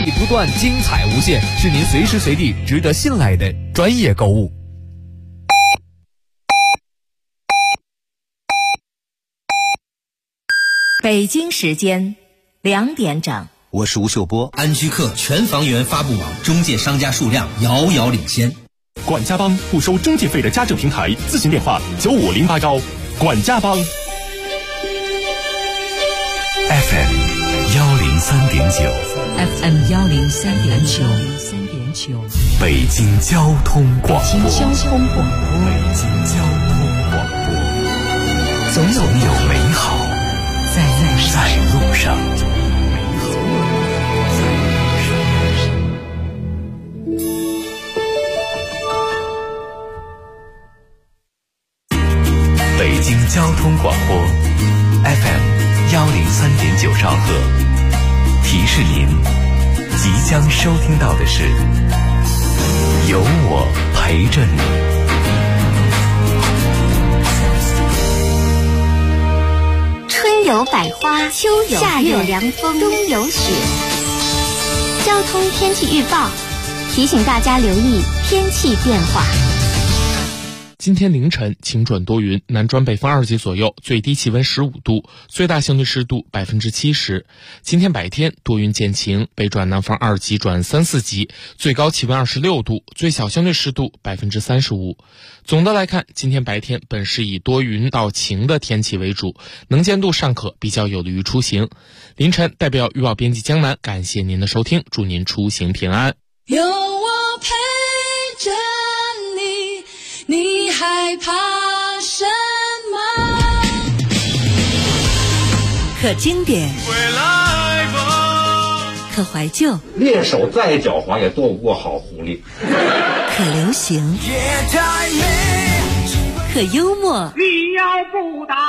力不断，精彩无限，是您随时随地值得信赖的专业购物。 北京时间2点整， 我是吴秀波。 安居客全房源发布网中介商家数量遥遥领先。 管家帮不收中介费的家政平台，咨询电话95081。管家帮 FM 103.9 FM 103.9， 北京交通广播。 北京交通广播，总有美好在路上。北京交通广播 FM 103.9兆赫，提示您即将收听到的是有我陪着你。 春有百花，秋有夏有凉风，冬有雪。交通天气预报提醒大家留意天气变化。 今天凌晨晴转多云，南转北风2级左右，最低气温15度，最大相对湿度70%。今天白天多云见晴，北转南风2级转3、4级，最高气温26度，最小相对湿度35%。总的来看，今天白天本是以多云到晴的天气为主，能见度尚可，比较有利于出行。凌晨代表预报编辑江南，感谢您的收听，祝您出行平安。 有我陪着你，你害怕什么？ 可经典， 回来吧， 可怀旧， 猎手再狡猾也躲不过好狐狸。 可流行，可幽默。 你要不打，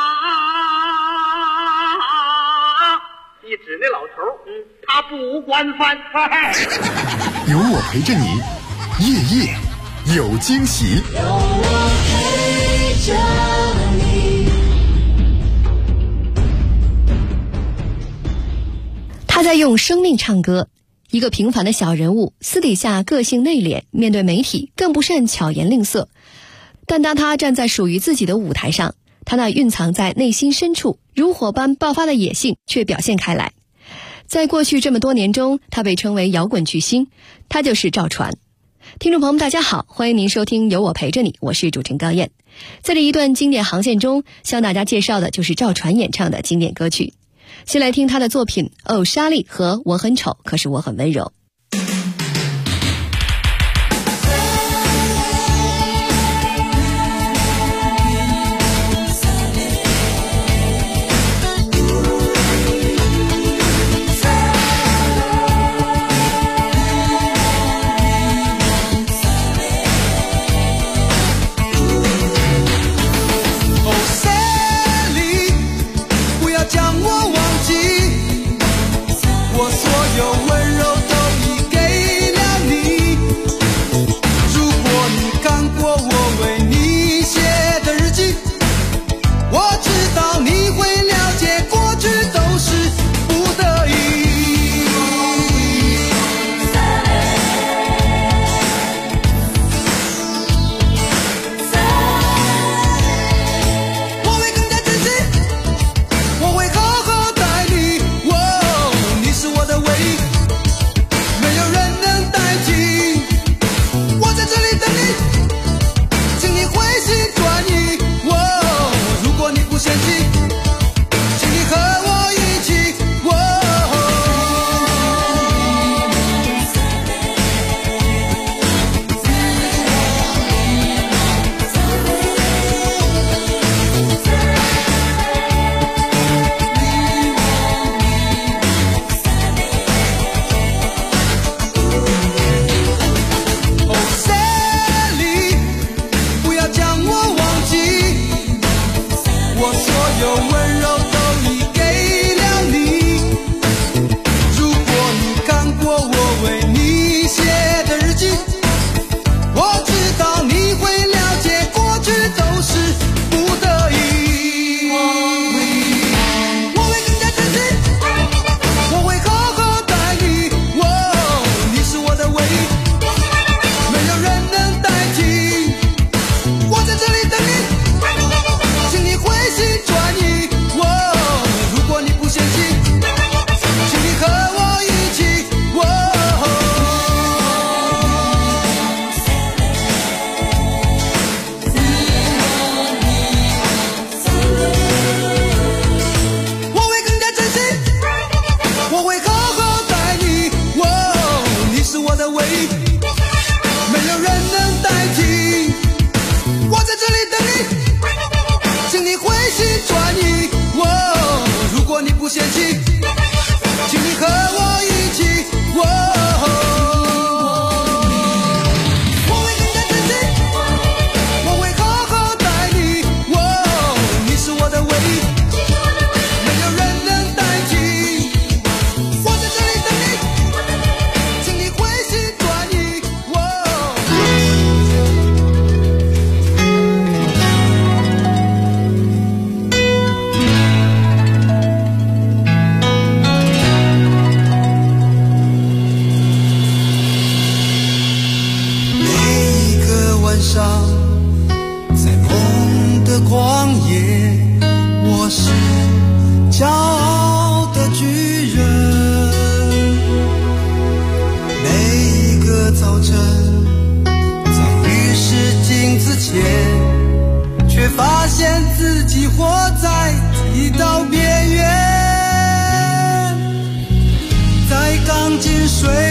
你指那老头，他不惯犯。 有我陪着你，夜夜有惊喜。 有我陪着你。 他在用生命唱歌，一个平凡的小人物，私底下个性内敛，面对媒体更不甚巧言令色。但当他站在属于自己的舞台上，他那蕴藏在内心深处如火般爆发的野性却表现开来。在过去这么多年中，他被称为摇滚巨星，他就是赵传。听众朋友们大家好，欢迎您收听有我陪着你，我是主持人高燕。在这一段经典航线中，向大家介绍的就是赵传演唱的经典歌曲。先来听他的作品哦莎莉和我很丑可是我很温柔。 将我忘记，我所有温柔都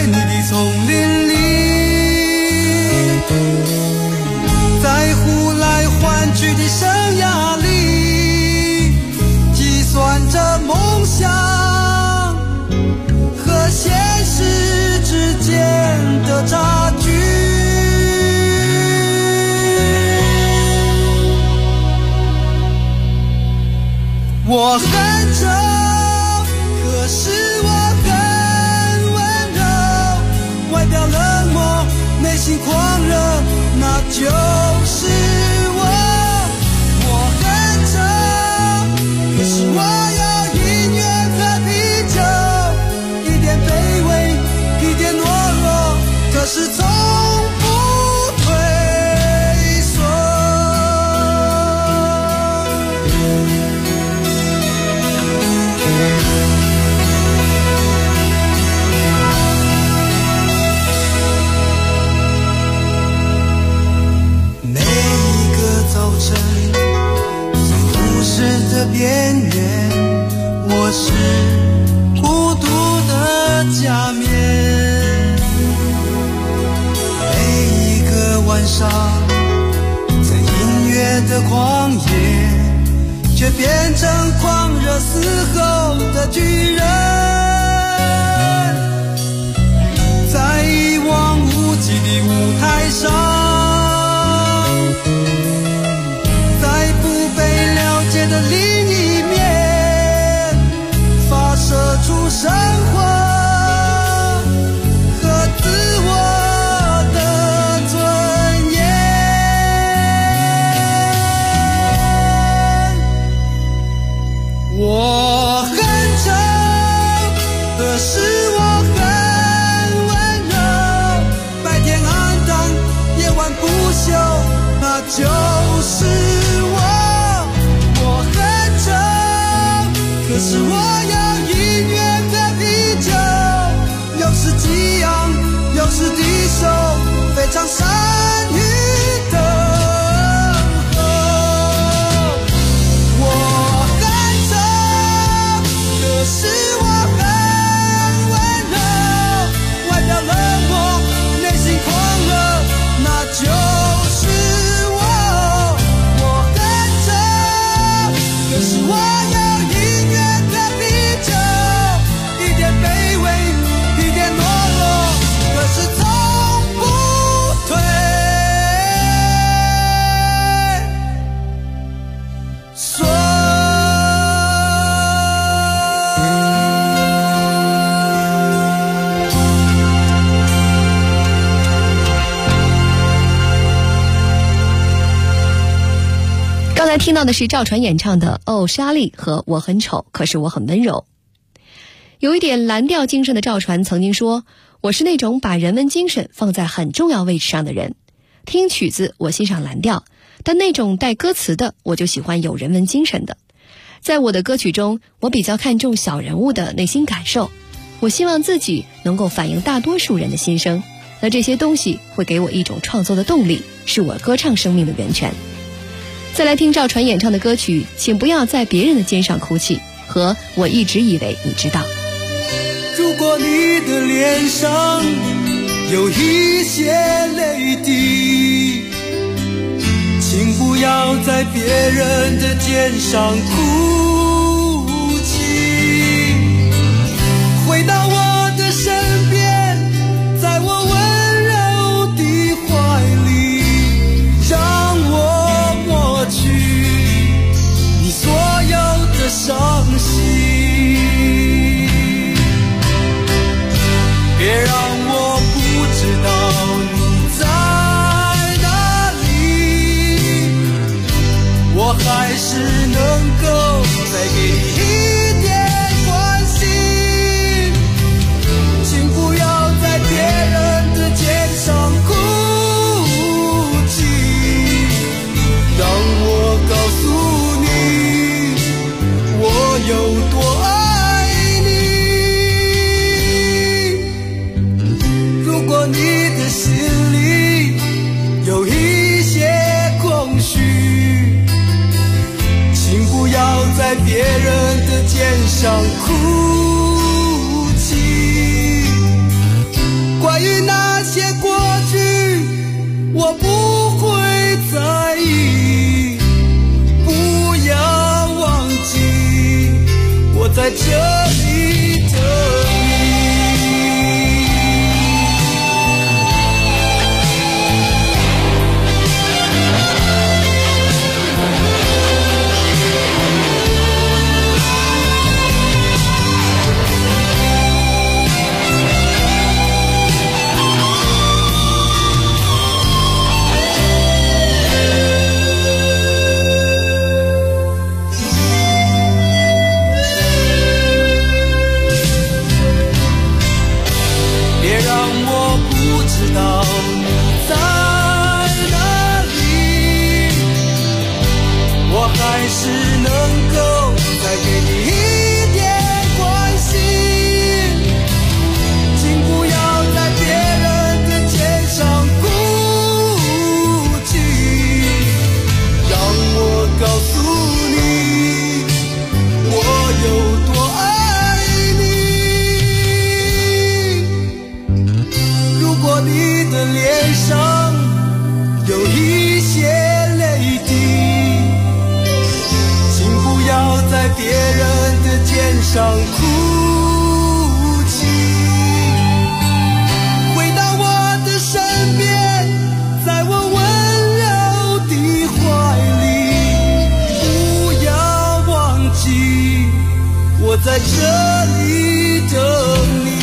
你的丛林里，在呼来唤去的生涯里，计算着梦想和现实之间的差距。我恨着，可是我很温柔，外表冷漠，内心狂热，那就是我。我恨着，可是我要音乐和啤酒，一点卑微，一点懦弱，可是从不退缩。每一个早晨，在故事的边缘，我是孤独的假面。每一个晚上，在音乐的旷野，却变成狂热嘶吼的巨人。在一望无际的舞台上，在不被了解的另一面，发射出生活和自我的尊严。我恨着，可是我很温柔，白天暗淡，夜晚不休，那就是我。我恨着，可是我要音乐和啤酒，有时激昂，有时低收，非常善于等候。我恨着，可是我很温柔，外表冷漠，内心狂热，那就是我。我恨着，可是我要音乐和啤酒，一点卑微，一点懦弱，可是从不退缩。 刚才听到的是赵传演唱的《哦，莎莉》和《我很丑，可是我很温柔》。有一点蓝调精神的赵传曾经说，我是那种把人文精神放在很重要位置上的人。听曲子我欣赏蓝调，但那种带歌词的我就喜欢有人文精神的。在我的歌曲中，我比较看重小人物的内心感受，我希望自己能够反映大多数人的心声，那这些东西会给我一种创作的动力，是我歌唱生命的源泉。再来听赵传演唱的歌曲《请不要在别人的肩上哭泣》和我一直以为你知道。 如果你的脸上有一些泪滴，请不要在别人的肩上哭泣，回到我的身边，在我温柔的怀里，让我抹去你所有的伤心，别让我不知道你在哪里，我还是能够再给你一点关心，请不要在别人的肩上哭泣，让我告诉你我有多爱你。如果你的心里有一些空虚，请不要在别人的肩上哭泣， 忆那些过去，我不会在意。不要忘记，我在这里等你。还是能够再给你一点关心，请不要在别人的肩上哭泣，让我告诉你我有多爱你。如果你的脸上有一些泪滴，不要在别人的肩上哭泣，回到我的身边，在我温柔的怀里，不要忘记，我在这里等你。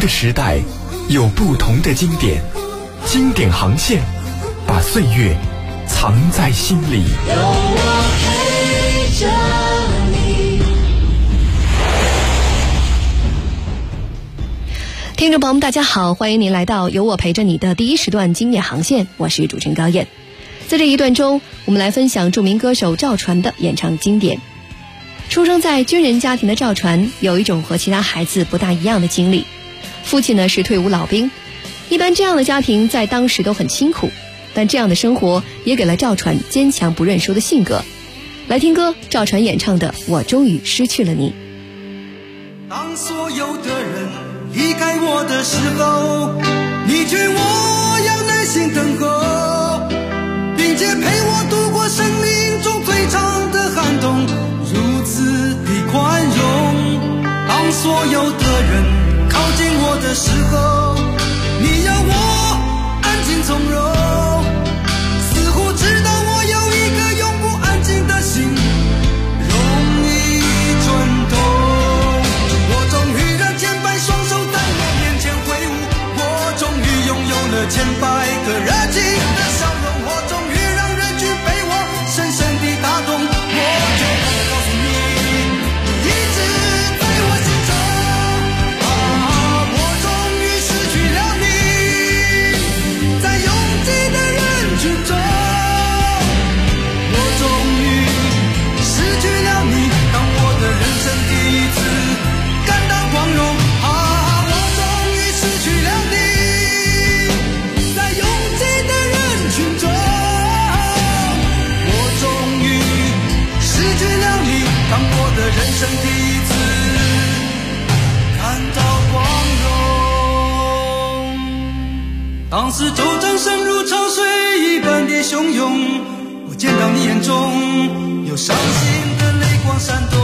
时代，有不同的经典，经典航线，把岁月藏在心里。 有我陪着你。 听众朋友们，大家好，欢迎您来到有我陪着你的第一时段经典航线，我是主持人高燕。在这一段中，我们来分享著名歌手赵传的演唱经典。出生在军人家庭的赵传，有一种和其他孩子不大一样的经历。父亲呢是退伍老兵，一般这样的家庭在当时都很辛苦，但这样的生活也给了赵传坚强不认输的性格。来听歌，赵传演唱的《我终于失去了你》。 当所有的人离开我的时候，你劝我要耐心等候，并且陪我度过生命中最长的寒冬，如此的宽容。当所有的人靠近我的时候，你要我安静从容，似乎知道我有一个永不安静的心，容易转动。我终于让千百双手在我面前挥舞，我终于拥有了千百个热情的笑容，我终于让人群被我深深地打动。我就告诉你，你一直在我心中啊，我终于失去了你，在拥挤的人群中，我终于失去了你，当我的人生第一次感到光荣啊，我终于失去了你，在拥挤的人群中，我终于失去了你，当我的人生第一次感到光荣。当时周掌声如潮水一般的汹涌，我见到你眼中有伤心的泪光闪动。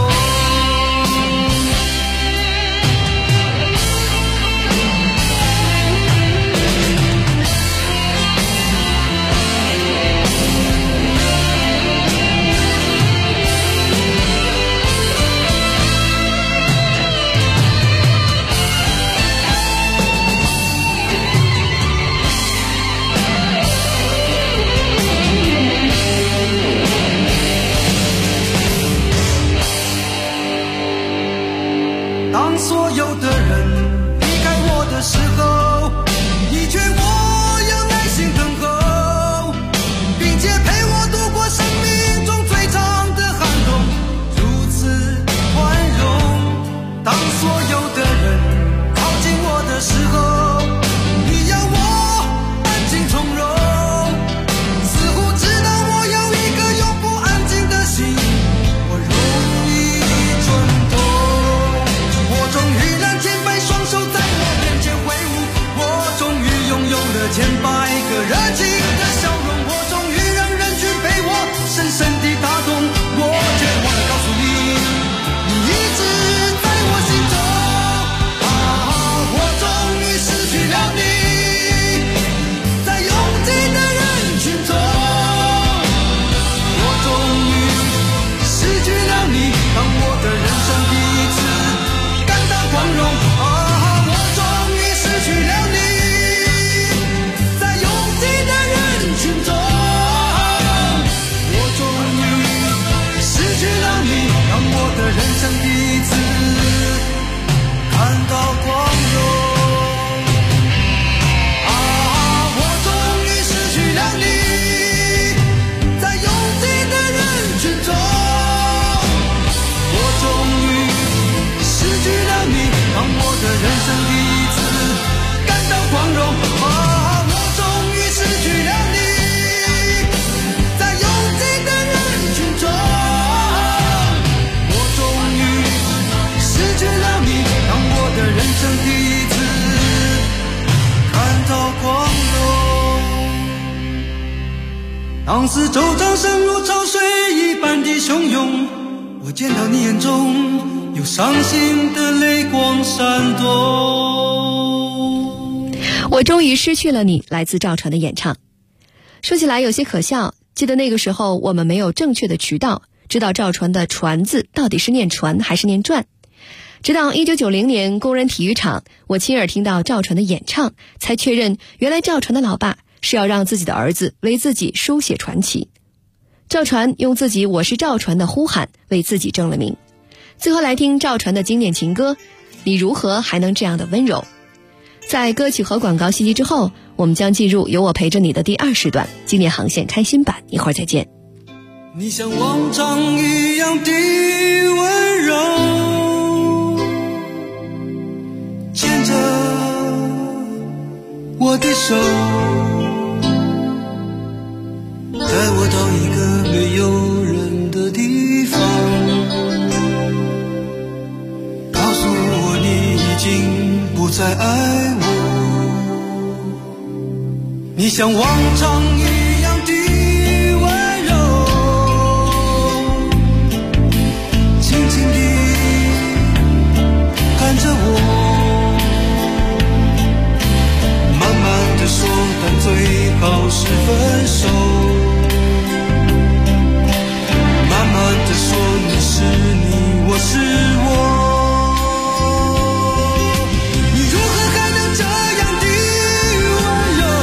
当所有的人离开我的时候，你劝我要耐心等候，并且陪我度过生命中最长的寒冬，如此宽容。当所有的人靠近我的时候，你要我安静从容，似乎知道我有一个永不安静的心，我容易转动。我终于让千百双手在我面前挥舞，我终于拥有了千百个热情的笑容，我终于让人群被我深深地打动。我绝望地告诉你，你一直在我心中啊，我终于失去了你，在拥挤的人群中，我终于失去了你，当我的人生第一次光荣啊，我终于失去了你，在拥挤的人群中，我终于失去了你，让我的人生第一次感到光荣啊，我终于失去了你，在拥挤的人群中，我终于失去了你，让我的人生第一次感到光荣啊，我终于失去了你，在拥挤的人群中，我终于失去了你，让我的人生第一次感到光荣。当时周掌声如潮水一般的汹涌，我见到你眼中有伤心的泪光闪动。 我终于失去了你，来自赵传的演唱。说起来有些可笑，记得那个时候我们没有正确的渠道知道赵传的传字到底是念传还是念转。 直到1990年工人体育场，我亲耳听到赵传的演唱，才确认原来赵传的老爸是要让自己的儿子为自己书写传奇。赵传用自己"我是赵传"的呼喊为自己正了名。最后来听赵传的经典情歌《你如何还能这样的温柔》。在歌曲和广告信息之后，我们将进入有我陪着你的第2时段经典航线开心版，一会儿再见。 你像往常一样的温柔，牵着我的手，带我到一个没有人的地方，告诉我你已经不再爱我。你像往常一样的温柔，轻轻地看着我，慢慢地说，但最好是分手。慢慢地说，你是你，我是我。你如何还能这样的温柔？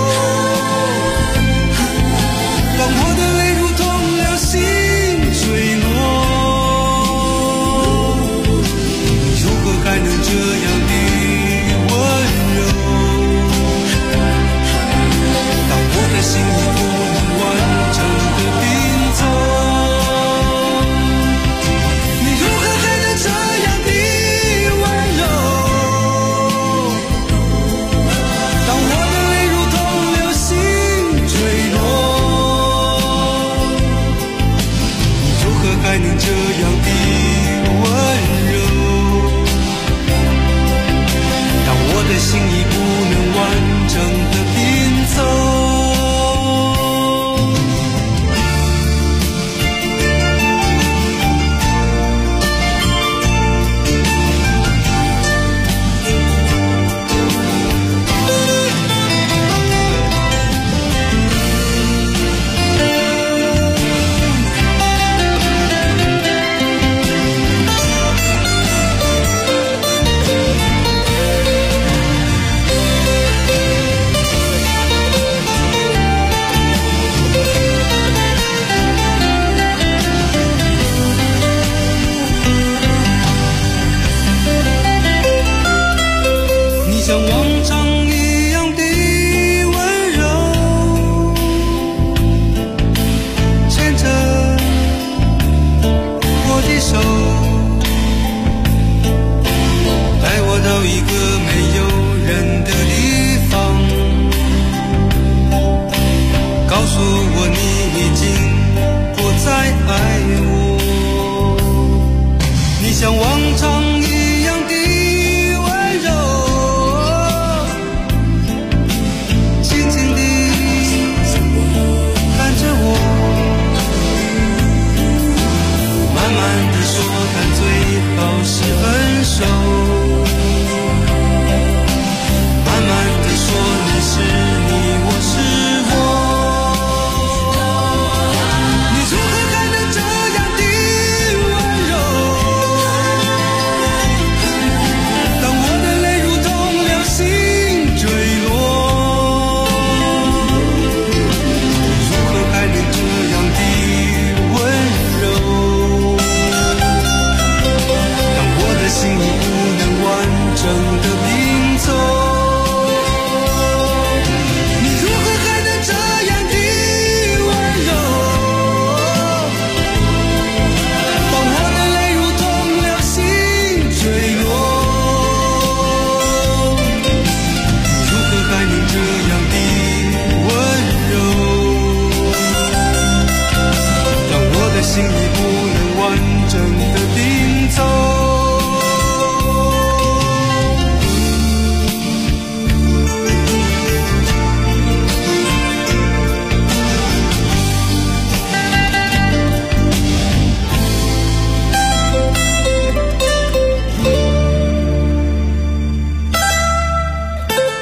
当我的泪如同流星坠落，你如何还能这样的温柔？当我的心已不能完整的拼凑，还能这样的温柔？当我的心已不能完整的拼凑。像往常一样的温柔，牵着我的手，带我到一个没有人的地方，告诉我你已经不再爱我。你像往常一样的温柔，慢慢地说，但最好是分手。慢慢地说，你是你，我是我。你如何还能这样的温柔？当我的泪如同流星坠落，你如何还能这样的温柔？心已不能完整的拼凑，你如何还能这样的温柔？当我的泪如同流星坠落，你如何还能这样的温柔？当我的心已不能完整的拼凑。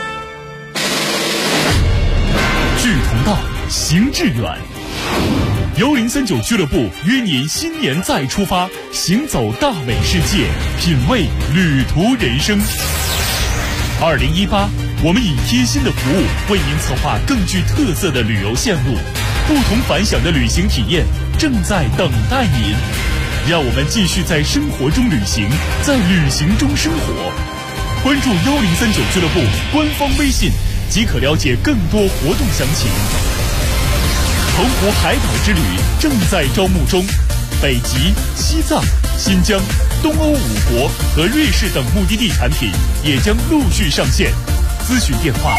志同道，行致远。 1039俱乐部约您新年再出发，行走大美世界，品味旅途人生。2018，我们以贴心的服务为您策划更具特色的旅游线路，不同凡响的旅行体验正在等待您。让我们继续在生活中旅行，在旅行中生活。关注1039俱乐部官方微信，即可了解更多活动详情。澎湖海岛之旅正在招募中，北极、西藏、新疆、东欧5国和瑞士等目的地产品也将陆续上线。咨询电话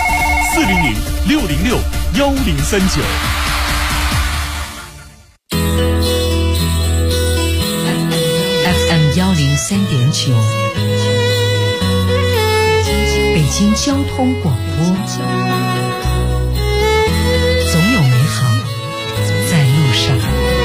400-606-1039。 FM 103.9，北京交通广播，总有美好在路上。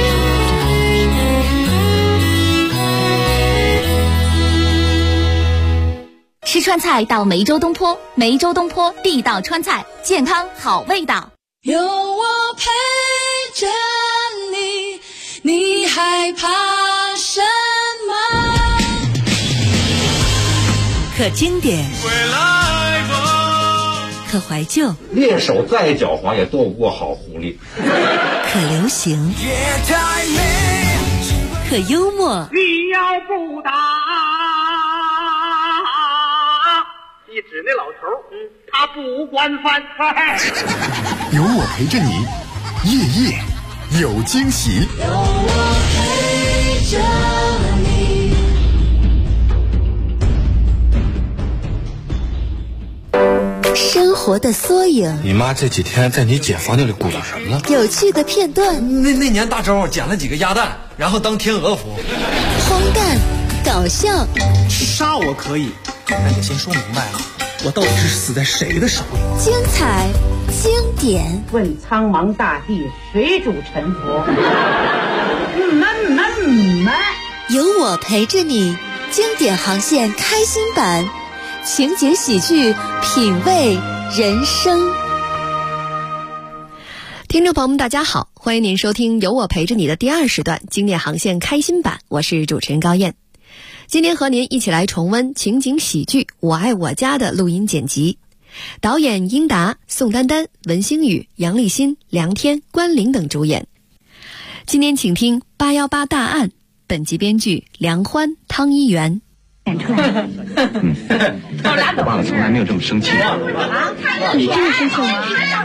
吃川菜到梅州东坡，梅州东坡地道川菜，健康好味道。 有我陪着你，你害怕什么？ 可经典，可怀旧， 猎手再狡猾也斗不过好狐狸。 可流行，可幽默。 你要不打，你指那老头，他不惯犯。 有我陪着你，夜夜有惊喜。 有我陪着你。 生活的缩影， 你妈这几天在你姐房间里鼓捣什么了？ 有趣的片段。 那年大周捡了几个鸭蛋，然后当天鹅服。 荒诞，搞笑。 杀我可以，但得先说明白了，我到底是死在谁的手里？ 精彩，经典。 问苍茫大地，谁主沉浮？ 有我陪着你，经典航线开心版。情景喜剧，品味人生。 听众朋友们大家好，欢迎您收听有我陪着你的第2时段经典航线开心版，我是主持人高燕。今天和您一起来重温情景喜剧《我爱我家》的录音剪辑，导演英达、宋丹丹、文星宇、杨立新、梁天、关凌等主演。今天请听818大案，本集编剧梁欢、汤一元。 爸爸从来没有这么生气过。 你真的生气吗？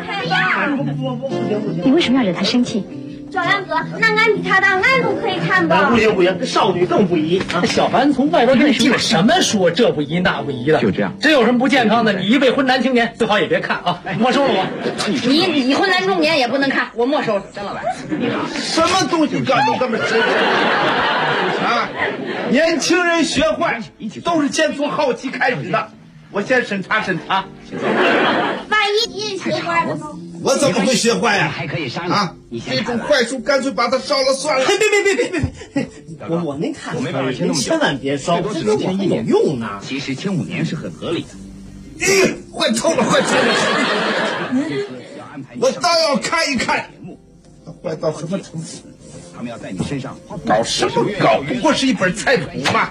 你为什么要惹他生气？ 小杨哥，那俺比他大，俺都可以看吧。 不行，少女更不宜。小凡从外边给你寄了什么说这不宜那不宜的？ 就这样， 真有什么不健康的，你一未婚男青年最好也别看啊！没收了我。 你已婚男中年也不能看，我没收了。 张老板， 什么东西干得这么深啊？年轻人学坏都是先从好奇开始的，我先审查审查。 万一你也学坏了呢？ 我怎么会学坏呀？ 还可以杀你啊！这种坏书干脆把它烧了算了。 别！我您看， 我没办法签那么久， 千万别烧， 这都签1年有用呢。 其实签5年是很合理的。 坏透了，坏透了！我倒要看一看，它坏到什么程度？ 他们要在你身上搞什么搞？不过是一本菜谱嘛。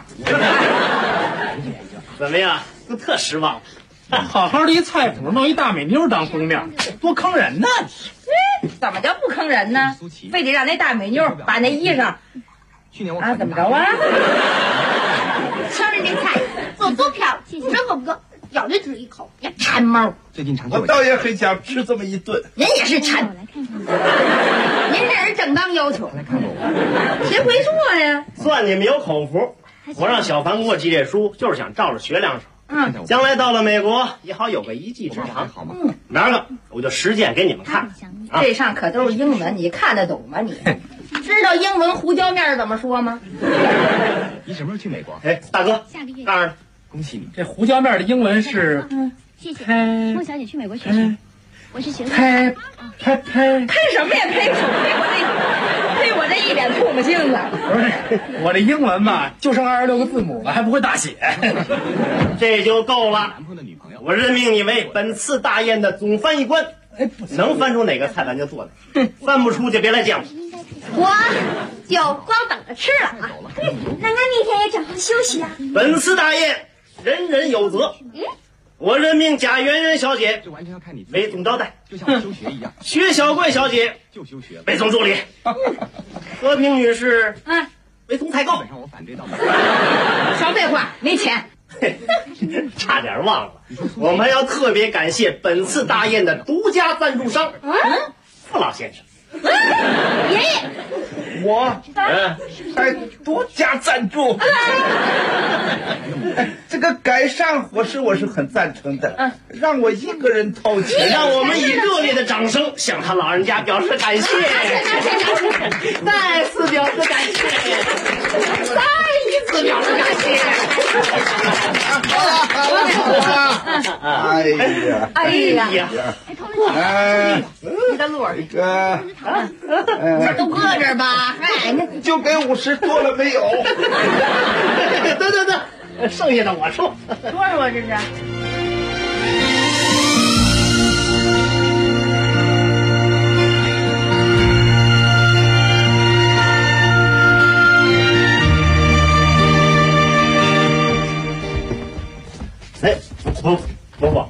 怎么样？都特失望。好好的一菜谱，弄一大美妞当封面，多坑人呢！ 怎么叫不坑人呢？非得让那大美妞把那衣裳啊怎么着啊？ 瞧人这菜做多漂亮，不这不咬就吃一口，呀馋猫！ 我倒也很想吃这么一顿。 人也是馋。您这是正当要求，谁会做呀？ 算你们有口福，我让小凡给我寄这书，就是想照着学两手。将来到了美国也好有个一技之长。明儿个我就实践给你们看。 这上可都是英文，你看得懂吗？你知道英文胡椒面怎么说吗？ 你什么时候去美国？ 哎，大哥，告诉你， 恭喜你。 这胡椒面的英文是谢谢。孟小姐去美国学什么？我是学拍什么呀？拍我这一脸唾沫星子。 不是，我这英文嘛，就剩26个字母了，还不会大写。这就够了。我任命你为本次大宴的总翻译官。能翻出哪个菜咱就做哪，翻不出就别来见我。 我就光等着吃了啊。那俺明天也正好休息啊。 本次大宴，人人有责。我任命贾圆圆小姐为总招待， 就像我休学一样。 薛小贵小姐就休学为总助理，和平女士为总采购。 让我反对到少废话，没钱。 差点忘了，我们要特别感谢本次大宴的独家赞助商傅老先生。 爷爷， 我还独家赞助。这个改善伙食我是很赞成的，让我一个人掏钱， 让我们以热烈的掌声向他老人家表示感谢，再次表示感谢，再一次表示感谢。 哎呀， 你的路儿， 这都搁这儿吧。 就给50多了没有？ 得，剩下的我出。 说这是。 哎，伯伯，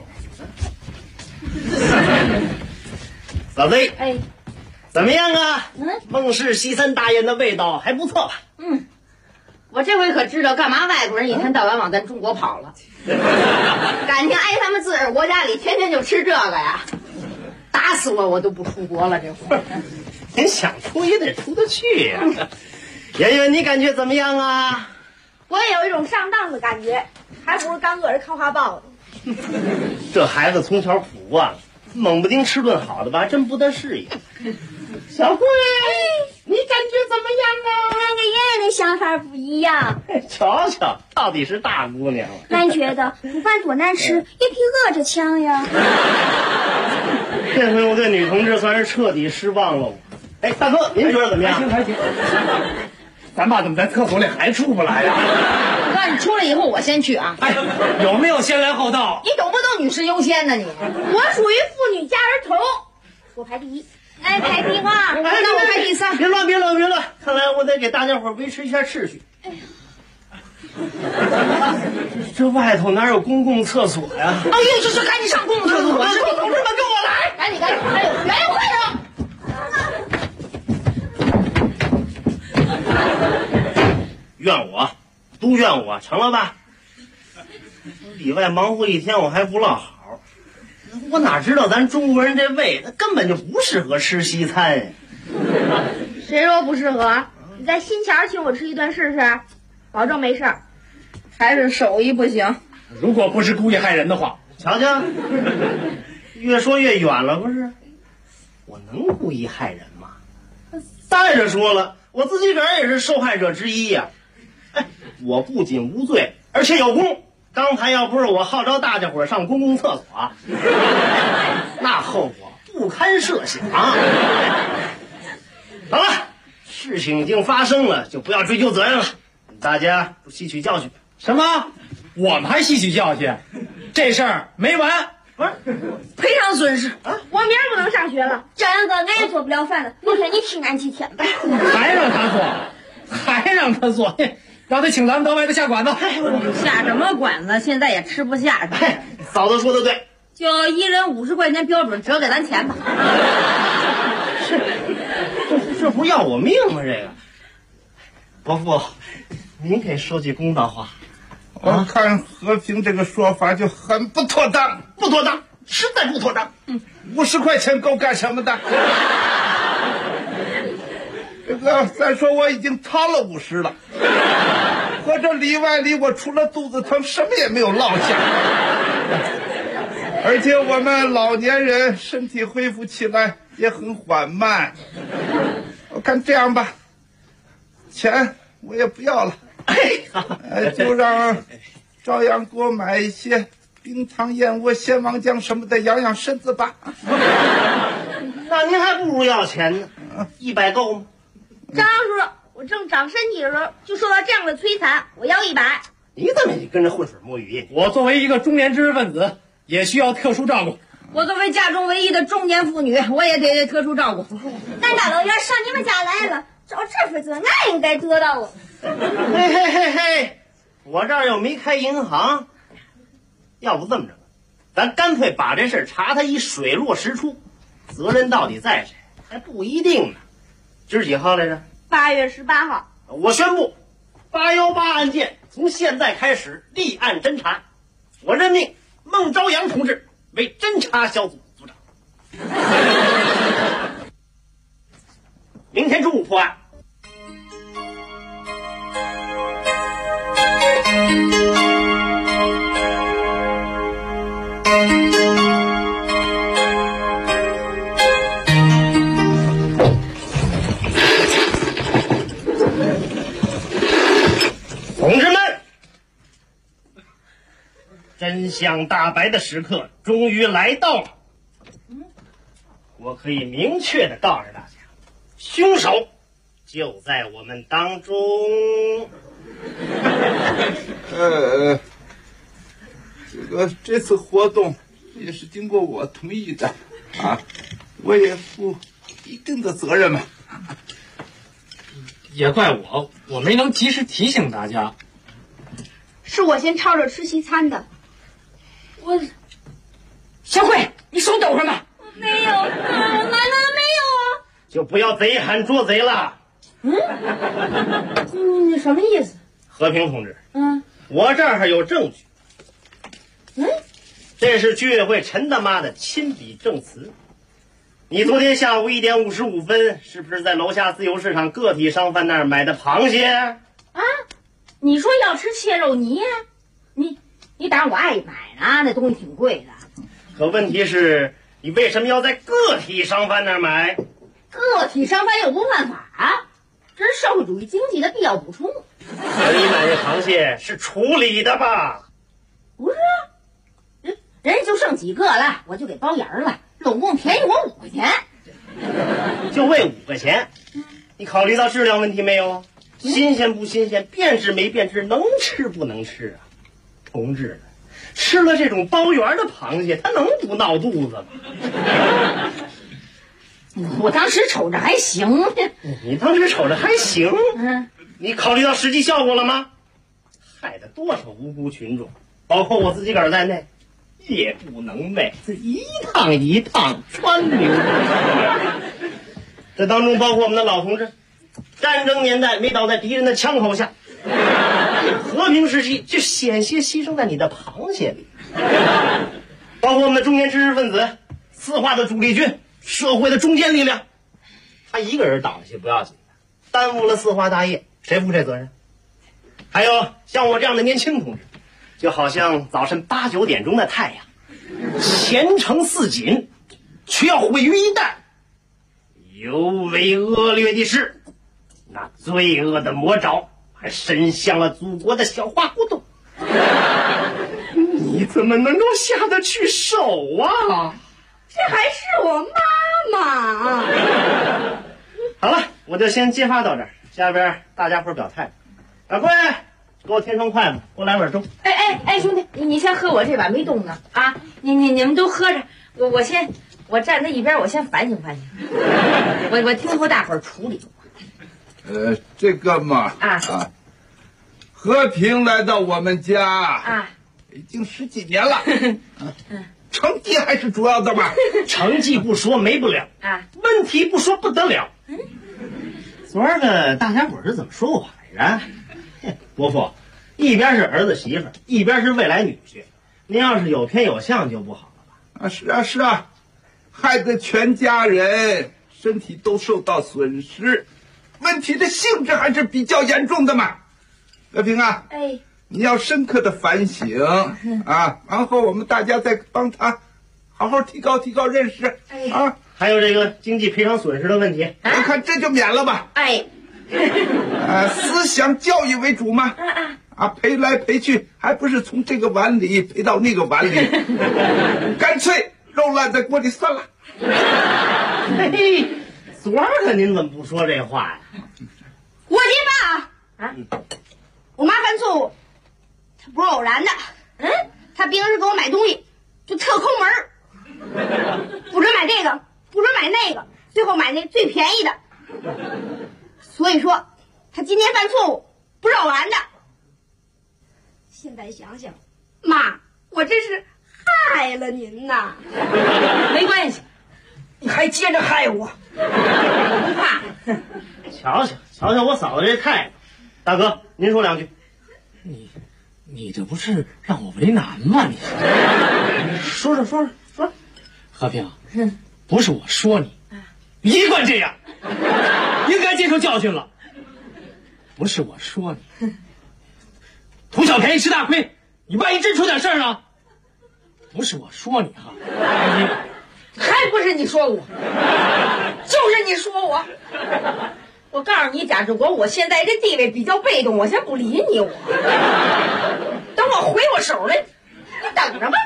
嫂子， 哎， 怎么样啊？孟氏西餐大宴的味道还不错吧？ 我这回可知道干嘛外国人一天到晚往咱中国跑了。感情挨他们自个儿国家里天天就吃这个呀，打死我都不出国了。这回您想出也得出得去呀。圆圆，你感觉怎么样啊？ 我也有一种上当的感觉，还不如刚饿着看花豹呢。 这孩子从小苦惯了，猛不丁吃顿好的吧，真不得适应。小贵，你感觉怎么样啊？ 俺跟爷爷的想法不一样。 瞧瞧，到底是大姑娘了。 俺觉得午饭多难吃，也比饿着强呀。 这回我对女同志算是彻底失望了。哎，大哥，您觉得怎么样？ 还行。咱爸怎么在厕所里还出不来呀？ 我告诉你，出来以后我先去啊。 哎，有没有先来后到？ 你懂不懂女士优先呢？你我属于妇女家人头，我排第一。哎，排第二， 那我排第三。 别乱！看来我得给大家伙维持一下秩序。哎呀，这外头哪有公共厕所呀？ 哎呀，这赶紧上公共厕所！ 同志们，跟我来！ 赶紧！还有，原有快点！ 都怨我，成了吧？里外忙活一天，我还不落好。我哪知道咱中国人这胃，他根本就不适合吃西餐呀。 谁说不适合？你在新桥请我吃一顿试试，保证没事儿。 还是手艺不行。 如果不是故意害人的话， 瞧瞧，越说越远了，不是？我能故意害人吗？再者说了，我自己个儿也是受害者之一呀。哎，我不仅无罪，而且有功。刚才要不是我号召大家伙上公共厕所，那后果不堪设想。好了，事情已经发生了，就不要追究责任了，大家都吸取教训。 什么？我们还吸取教训？这事儿没完。 不是赔偿损失啊！我明儿不能上学了，这样哥俺也做不了饭了。明天你请俺几天吧。 还让他做，让他请咱们到外头下馆子。 下什么馆子？现在也吃不下。 嫂子说的对， 就1人50块钱标准，折给咱钱吧。 这不要我命吗？这个伯父，您给说句公道话。 我看和平这个说法就很不妥当，实在不妥当。50块钱够干什么的？这个再说我已经掏了50了，合着里外里我除了肚子疼什么也没有落下。而且我们老年人身体恢复起来也很缓慢。我看这样吧，钱我也不要了。就让照样给我买一些冰糖燕窝、鲜王浆什么的养养身子吧。 那您还不如要钱呢，100够吗？ 张叔叔，我正长身体的时候就受到这样的摧残，我要100。 你怎么也跟着浑水摸鱼？ 我作为一个中年知识分子，也需要特殊照顾。 我作为家中唯一的中年妇女，我也得特殊照顾。 但大老远上你们家来了，照这份责，俺应该得到啊。 嘿嘿嘿嘿，我这儿又没开银行，要不这么着，咱干脆把这事查他一水落石出，责任到底在谁还不一定呢。今儿几号来着 ？8月18号。 我宣布，818案件从现在开始立案侦查，我任命孟朝阳同志为侦查小组组长。明天中午破案。同志们，真相大白的时刻终于来到了。我可以明确的告诉大家，凶手就在我们当中。 这次活动也是经过我同意的啊，我也负一定的责任嘛。 也怪我没能及时提醒大家。 是我先吵着吃西餐的。 小慧，你手抖上吧。 没有，俺哪没有啊？ 就不要贼喊捉贼了。 你什么意思？ 和平同志，我这儿还有证据。这是居委会陈大妈的亲笔证词。你昨天下午1点55分，是不是在楼下自由市场个体商贩那儿买的螃蟹？ 啊，你说要吃切肉泥呀？你当我爱买呢？那东西挺贵的。 可问题是，你为什么要在个体商贩那儿买？ 个体商贩又不犯法啊，这是社会主义经济的必要补充。 可你买的螃蟹是处理的吧？ 不是，人就剩几个了，我就给包盐了，总共便宜我5块钱。 就为5块钱，你考虑到质量问题没有？新鲜不新鲜，变质没变质，能吃不能吃啊？同志们，吃了这种包圆的螃蟹，它能不闹肚子吗？ 我当时瞅着还行。 你当时瞅着还行？你考虑到实际效果了吗？害得多少无辜群众，包括我自己个儿在内，夜不能寐，这一趟一趟川流。这当中包括我们的老同志，战争年代没倒在敌人的枪口下，和平时期就险些牺牲在你的螃蟹里。包括我们的中年知识分子，四化的主力军，社会的中坚力量，他一个人倒下去不要紧的，耽误了四化大业，谁负这责任？还有像我这样的年轻同志，就好像早晨8、9点钟的太阳，前程似锦，却要毁于一旦。尤为恶劣的是，那罪恶的魔爪还伸向了祖国的小花胡同。你怎么能够下得去手啊？ 这还是我妈妈。 好了，我就先揭发到这儿，下边大家伙表态。掌柜，给我添双筷子，给我来碗粥。 哎，兄弟，你先喝我这碗没动呢啊！你们都喝着，我站在一边，我先反省反省。我听说大伙儿处理过。 这个嘛和平来到我们家已经10几年了。成绩还是主要的嘛。 成绩不说没不了问题不说不得了。昨儿个大家伙是怎么说我来着？伯父，一边是儿子媳妇，一边是未来女婿，您要是有偏有向就不好了吧？ 是啊，害得全家人身体都受到损失，问题的性质还是比较严重的嘛。和平啊，你要深刻的反省然后我们大家再帮他好好提高认识还有这个经济赔偿损失的问题， 我看这就免了吧。思想教育为主嘛。赔来赔去，还不是从这个碗里赔到那个碗里，干脆肉烂在锅里算了。 昨儿个您怎么不说这话呀？ 我爹爸我妈犯错误，他不是偶然的。他平时给我买东西就特抠门， 后买那最便宜的。所以说，他今天犯错误不是偶然的。现在想想，妈，我真是害了您呐。没关系，你还接着害我，我不怕。 瞧瞧我嫂子这态度，大哥您说两句。 你这不是让我为难吗？你说，和平，不是我说你，你一贯这样，应该接受教训了。不是我说你，图小便宜吃大亏，你万一真出点事儿呢？不是我说你哈， 还不是你说我，就是你说我。我告诉你，贾志国，我现在这地位比较被动，我先不理你。等我回过手来，你等着吧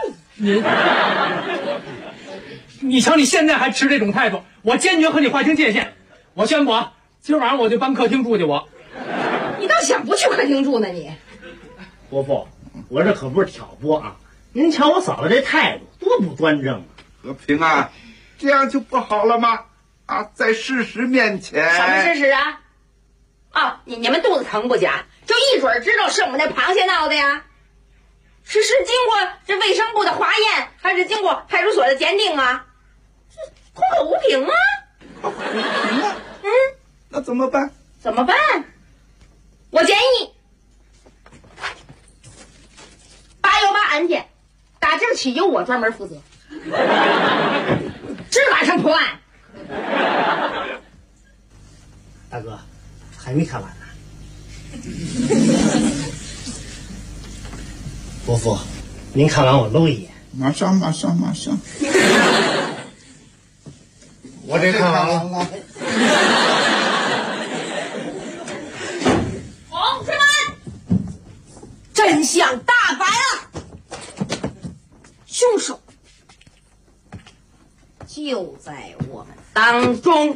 你瞧你现在还持这种态度，我坚决和你划清界限。我宣布啊，今儿晚上我就搬客厅住去。 你倒想不去客厅住呢你？ 伯父，我这可不是挑拨啊，您瞧我嫂子这态度多不端正啊。 和平啊，这样就不好了吗？啊，在事实面前。 什么事实啊？啊，你们肚子疼不假，就一准知道是我们那螃蟹闹的呀？是经过这卫生部的化验，还是经过派出所的鉴定啊？这空口无凭啊！ 无凭啊？那怎么办？ 怎么办？我建议818案件，打这儿起由我专门负责，只马上破案。 大哥，还没看完呢。伯父，您看完我搂一眼。 马上。 我这看完了。 同志们，真相大白了，凶手就在我们当中。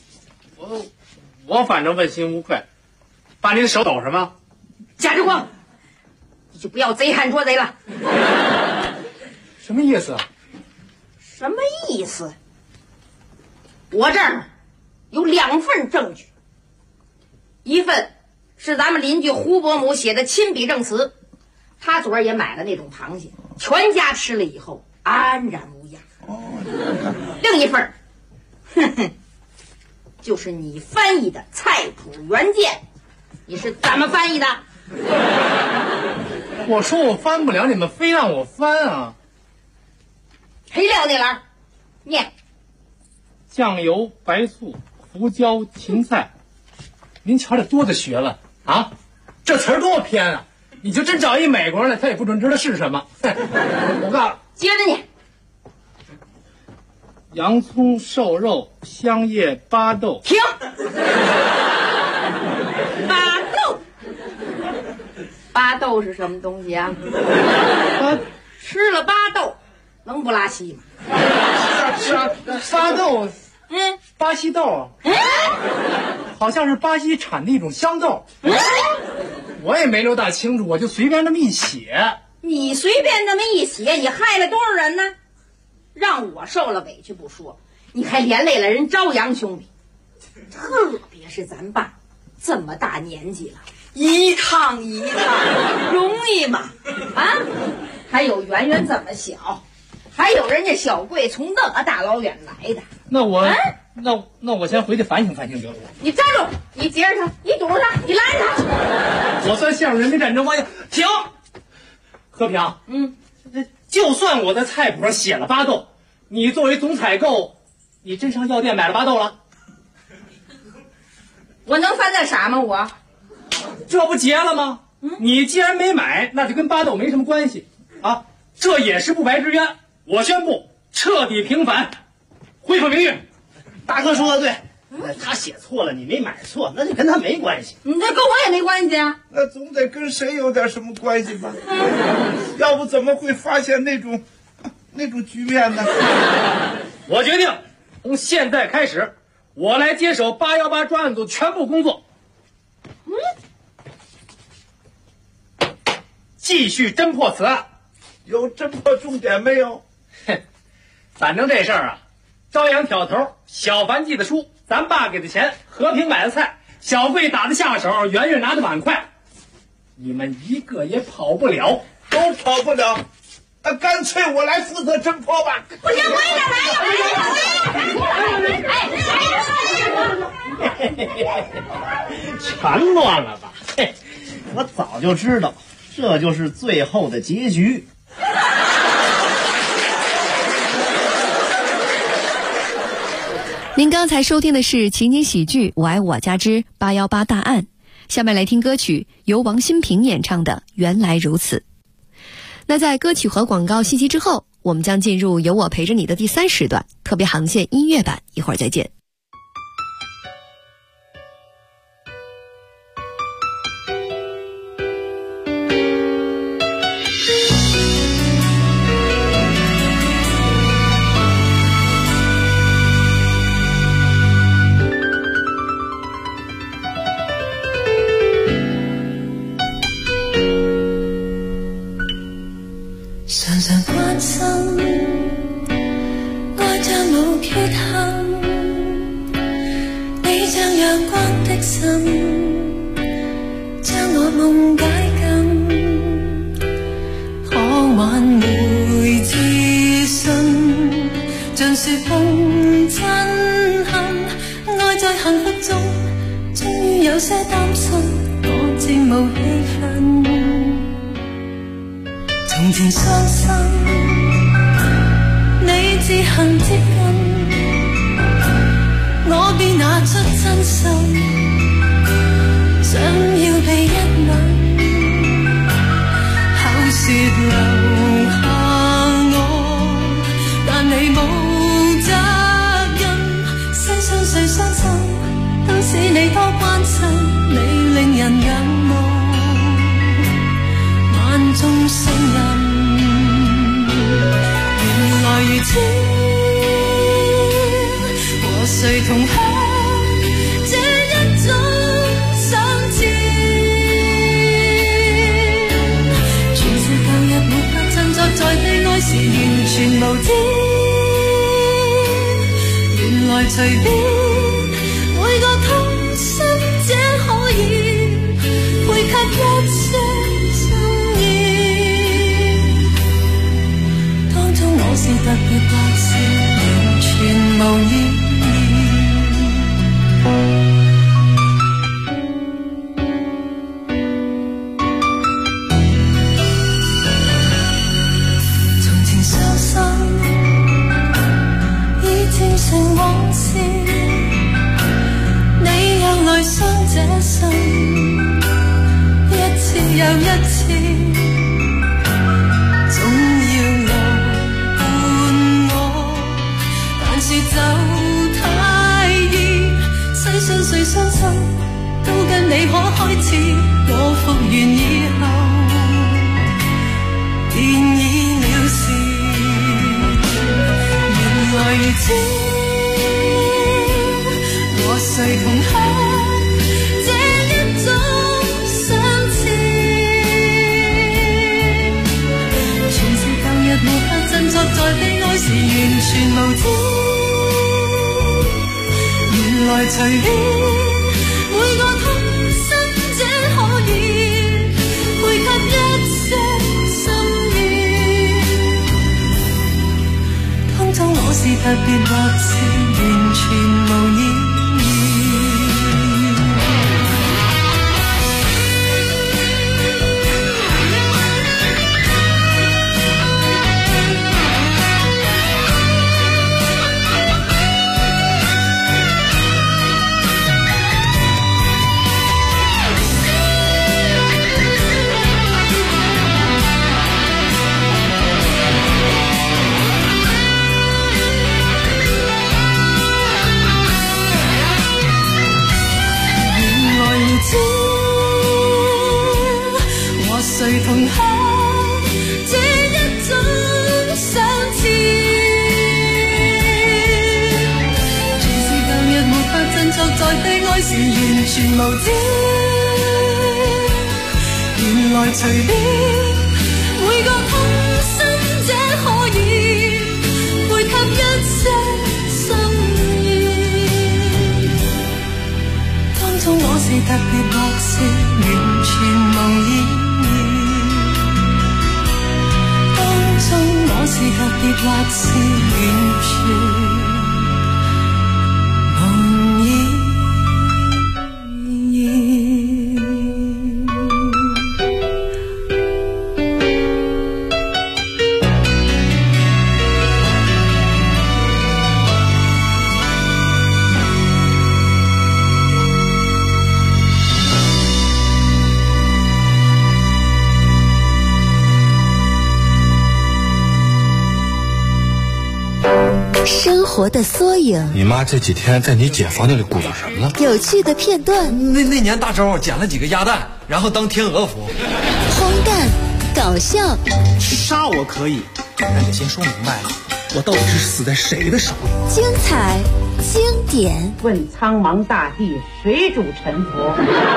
我反正问心无愧，把你的手抖什么？ 贾志光，你就不要贼喊捉贼了。 什么意思？ 什么意思？我这儿有2份证据，一份是咱们邻居胡伯母写的亲笔证词，他昨儿也买了那种螃蟹，全家吃了以后安然无恙。另一份，就是你翻译的菜谱原件，你是怎么翻译的？ 我说我翻不了，你们非让我翻啊！ 谁撂那栏？念。 酱油、白醋、胡椒、芹菜，您瞧这多大学问啊！这词儿多偏啊！你就真找一美国人来，他也不准知道是什么。我告诉你， 接着念。 洋葱、瘦肉、香叶、巴豆。 停！巴豆是什么东西啊？吃了巴豆能不拉稀吗？ 是啊，巴豆，巴西豆，好像是巴西产的一种香豆。我也没留大清楚，我就随便那么一写。 你随便那么一写，你害了多少人呢？让我受了委屈不说，你还连累了人朝阳兄弟，特别是咱爸这么大年纪了，一趟容易吗？啊，还有圆圆这么小，还有人家小贵从那么大老远来的。 那我，那我先回去反省反省得了。 你站住！你截着他，你堵着他，你拦他！ 我算陷入人民战争，我也停。和平，就算我在菜谱上写了巴豆，你作为总采购，你真上药店买了巴豆了？ 我能犯那傻吗？我这不结了吗？你既然没买，那就跟巴豆没什么关系啊！这也是不白之冤。我宣布彻底平反，恢复名誉。 大哥说的对，他写错了，你没买错，那就跟他没关系。 你这跟我也没关系啊。 那总得跟谁有点什么关系吧？要不怎么会发现那种局面呢？ 我决定从现在开始，我来接手818专案组全部工作。继续侦破此案。 有侦破重点没有？ 反正这事儿啊， 朝阳挑头，小凡寄的书，咱爸给的钱，和平买的菜，小贵打的下手，圆圆拿的碗筷，你们一个也跑不了， 都跑不了。那干脆我来负责侦破吧。 不行，我也来， 全乱了吧？嘿，我早就知道，这就是最后的结局。 您刚才收听的是情景喜剧《我爱我家之818大案》，下面来听歌曲，由王心平演唱的《原来如此》。那在歌曲和广告信息之后，我们将进入有我陪着你的第3时段特别航线音乐版，一会儿再见。 常常關心，愛着無缺陷，你像陽光的心，將我夢解禁，可挽回自信，盡說風震撼，愛在幸福中，終於有些擔心，我漸無氣氛。從前傷心，你自行接近，我便拿出真心，想要被一吻，口說留下我，但你無責任，世上誰傷心，都是你多關心，你令人仰慕，萬眾信任。原來如此，和誰同享這一種相知？全是舊日沒法振作在悲哀時完全無知。原來隨便每個痛心者可以配給一些心意。當中我是特別或是完全無意義。從前傷心已漸成往事，你又來傷這心，一次又一次，總要來伴我，但是就太易，世上誰傷心，都跟你可開始，我復原以後，便已了事。原來如此，和誰同享這一種相似？全是舊日無法振作在悲哀時完全無知。原來隨便每個痛心者可以配給一些心意。當中我是特別或是完全無意義。誰同享這一種相似？全是舊日沒法振作在悲哀時完全無知。原來隨便每個痛心者可以配給一些心生活的缩影。 你妈这几天在你姐房间里鼓捣什么了？ 有趣的片段。 那年大周捡了几个鸭蛋，然后当天鹅服。 荒诞，搞笑。 杀我可以，但得先说明白了，我到底是死在谁的手里？ 精彩，经典。 问苍茫大地，谁主沉浮？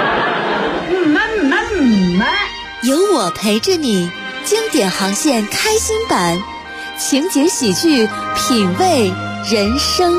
有我陪着你，经典航线开心版，情景喜剧，品味人生。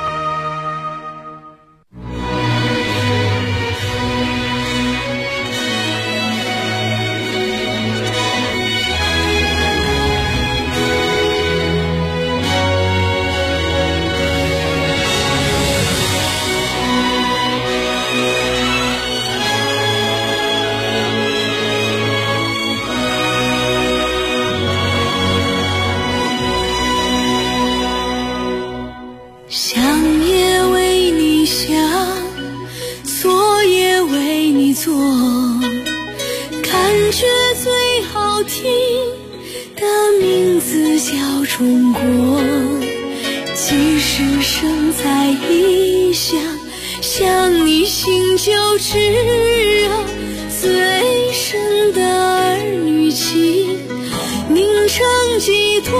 中国，即使生在异乡，想你心就炙热，最深的儿女情凝成寄托。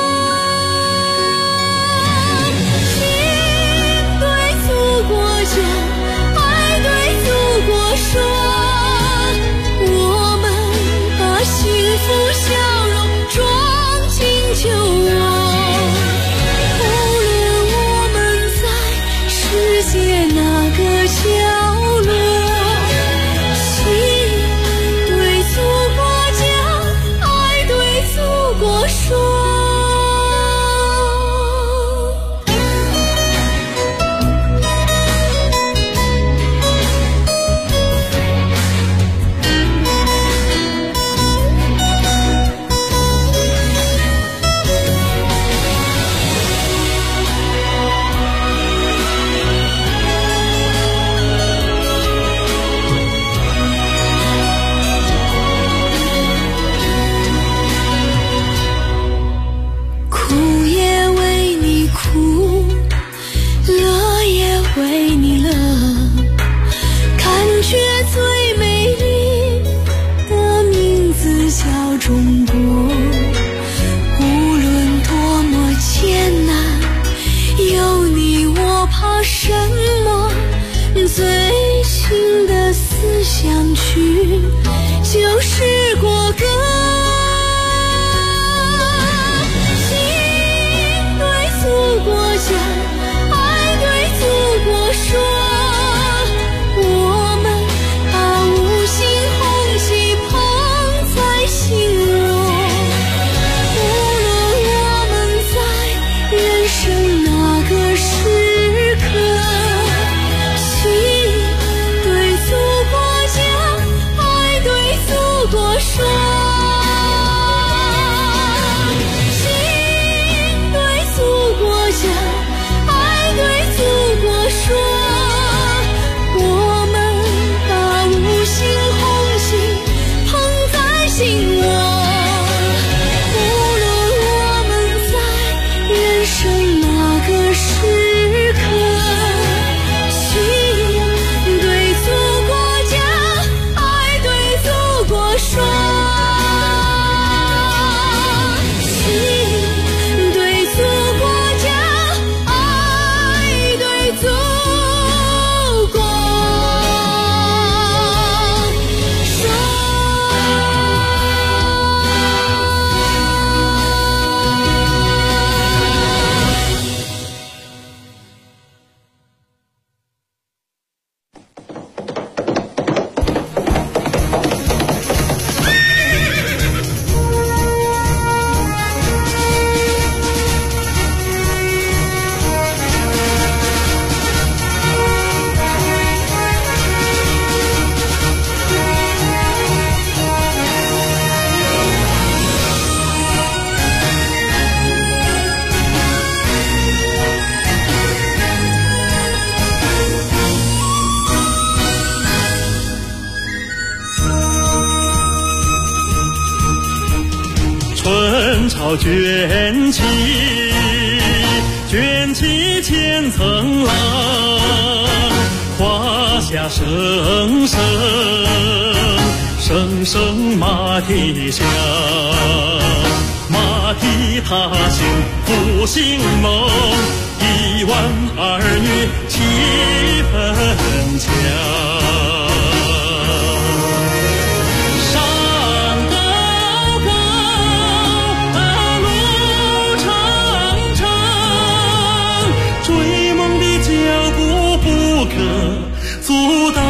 心对祖国讲，爱对祖国说，我们把幸福笑容装进酒窝，无论我们在世界哪个角落，心对祖国讲，爱对祖国说。中国，无论多么艰难，有你我怕什么？最新的思想曲就是国歌。心对祖国讲，爱对祖国说，我们把五星红旗捧在心窝，无论我们在人生哪个时刻，心对祖国讲，爱对祖国说，心对祖国讲，爱对祖国说，我们把五星红旗捧在心窝，无论我们在人生哪个时刻，心对祖国讲，爱对祖国说，心对祖国讲，爱对祖国说。 春草卷起，卷起千层浪，华夏声声，声声马蹄响，马蹄踏行复兴梦，1万儿女气氛强。阻挡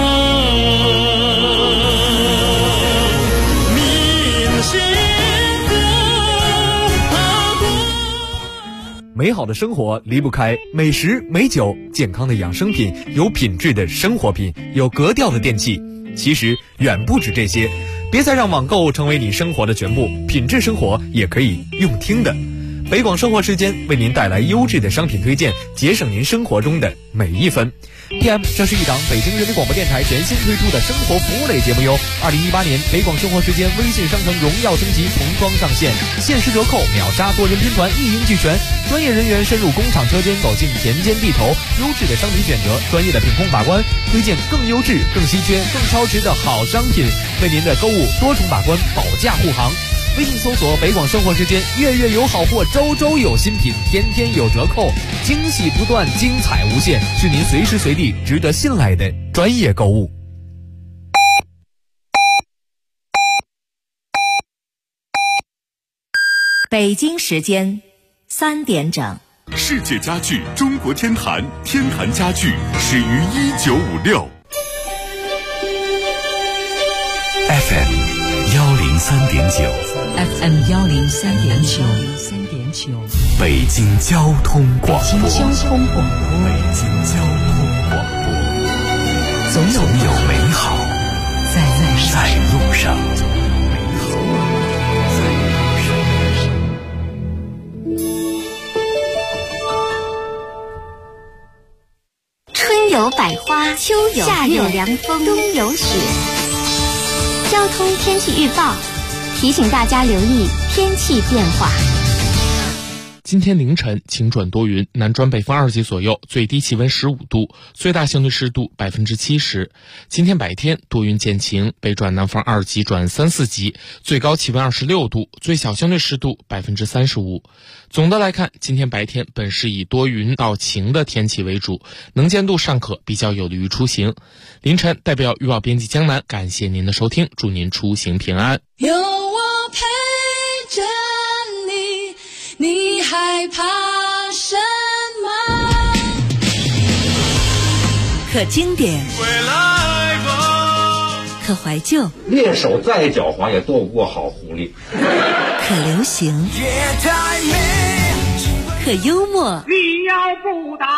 美好的生活离不开美食、美酒、健康的养生品，有品质的生活品，有格调的电器。其实远不止这些，别再让网购成为你生活的全部，品质生活也可以用听的。北广生活时间为您带来优质的商品推荐，节省您生活中的每一分。PM， 这是一档北京人民广播电台全新推出的生活服务类节目哟。2018年北广生活时间微信商城荣耀升级重装上线，限时折扣，秒杀多人拼团，一应俱全。专业人员深入工厂车间，走进田间地头，优质的商品选择，专业的品控把关，推荐更优质、更稀缺、更超值的好商品，为您的购物多重把关，保驾护航。微信搜索北广生活时间，月月有好货，周周有新品，天天有折扣，惊喜不断，精彩无限，是您随时随地值得信赖的专业购物。 北京时间3点整。 世界家具中国天坛，天坛家具始于1956。 FM 103.9 FM 103.9， 北京交通广播。 北京交通广播，总有美好在路上。 春有百花，秋有夏有凉风，冬有雪。交通天气预报提醒大家留意天气变化。 今天凌晨晴转多云，南转北风2级左右，最低气温15度，最大相对湿度70%。今天白天多云见晴，北转南风2级转3、4级，最高气温26度，最小相对湿度35%。总的来看，今天白天本是以多云到晴的天气为主，能见度尚可，比较有利于出行。凌晨代表预报编辑江南，感谢您的收听，祝您出行平安。 有我陪着你，你害怕什么？ 可经典，可怀旧， 猎手再狡猾也斗不过好狐狸。 可流行，可幽默。 你要不打，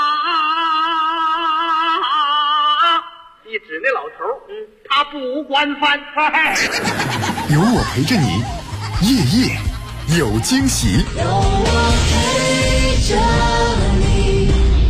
你指那老头，他不管饭菜。 有我陪着你，夜夜有惊喜。 有我陪着你。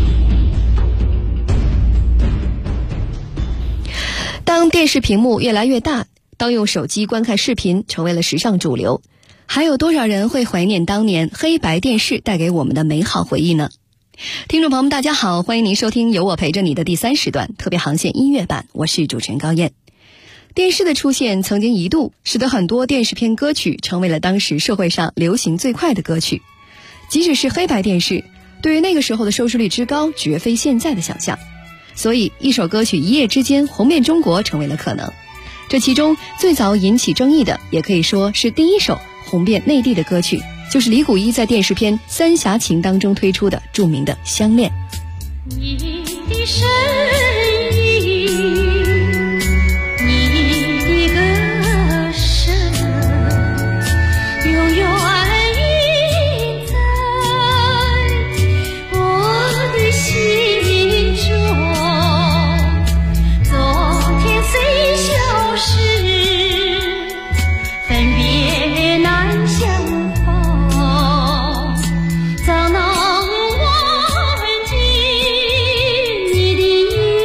当电视屏幕越来越大，当用手机观看视频成为了时尚主流，还有多少人会怀念当年黑白电视带给我们的美好回忆呢？听众朋友们大家好，欢迎您收听有我陪着你的第3时段特别航线音乐版，我是主持人高燕。电视的出现曾经一度使得很多电视片歌曲成为了当时社会上流行最快的歌曲，即使是黑白电视，对于那个时候的收视率之高绝非现在的想象，所以一首歌曲一夜之间红遍中国成为了可能。这其中最早引起争议的，也可以说是第一首红遍内地的歌曲，就是李谷一在电视片《三峡情》当中推出的著名的《相恋》。 你的身影，你的歌声，永远印在我的心中。昨天虽消逝，分别难相逢，怎能忘记你的眼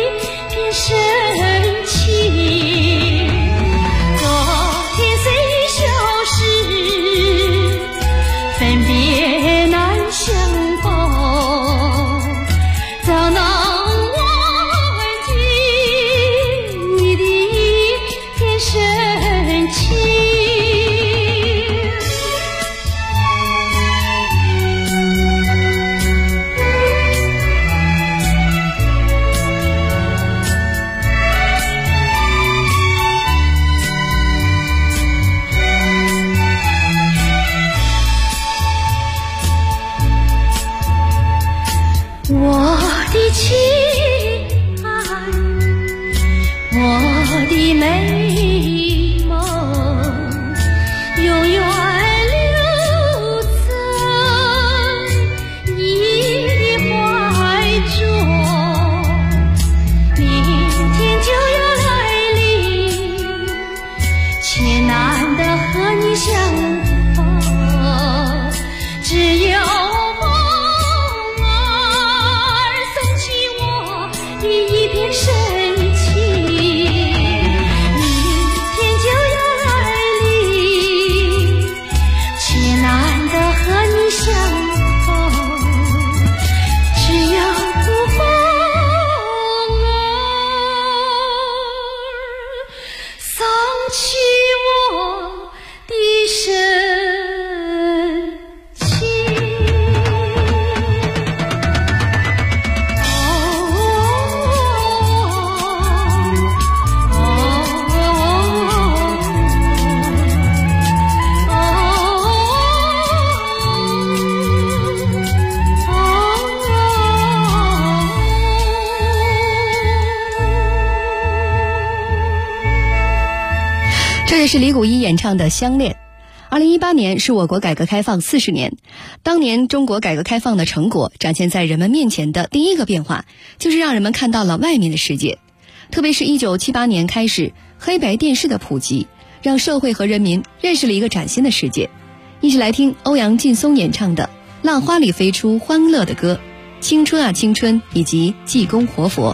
我的情爱，我的美梦，永远留在你的怀中。明天就要来临，却难得和你相逢，只有深情，明天就要来临，却难得和你相逢，只有不风儿送去我的深情。 这是李谷一演唱的《相恋》。2018年是我国改革开放40年，当年中国改革开放的成果展现在人们面前的第一个变化，就是让人们看到了外面的世界。特别是1978年开始，黑白电视的普及，让社会和人民认识了一个崭新的世界。一起来听欧阳劲松演唱的《浪花里飞出欢乐的歌》，青春啊青春，以及济公活佛。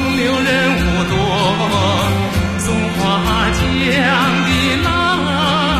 风流人物多，松花江的浪。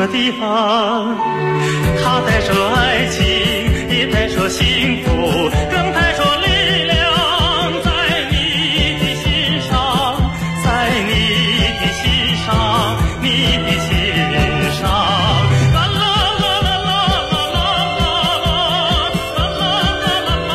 个地方，它带着爱情，也带着幸福，更带着力量，在你的心上，在你的心上，你的心上。啦啦啦啦啦啦啦啦啦啦啦啦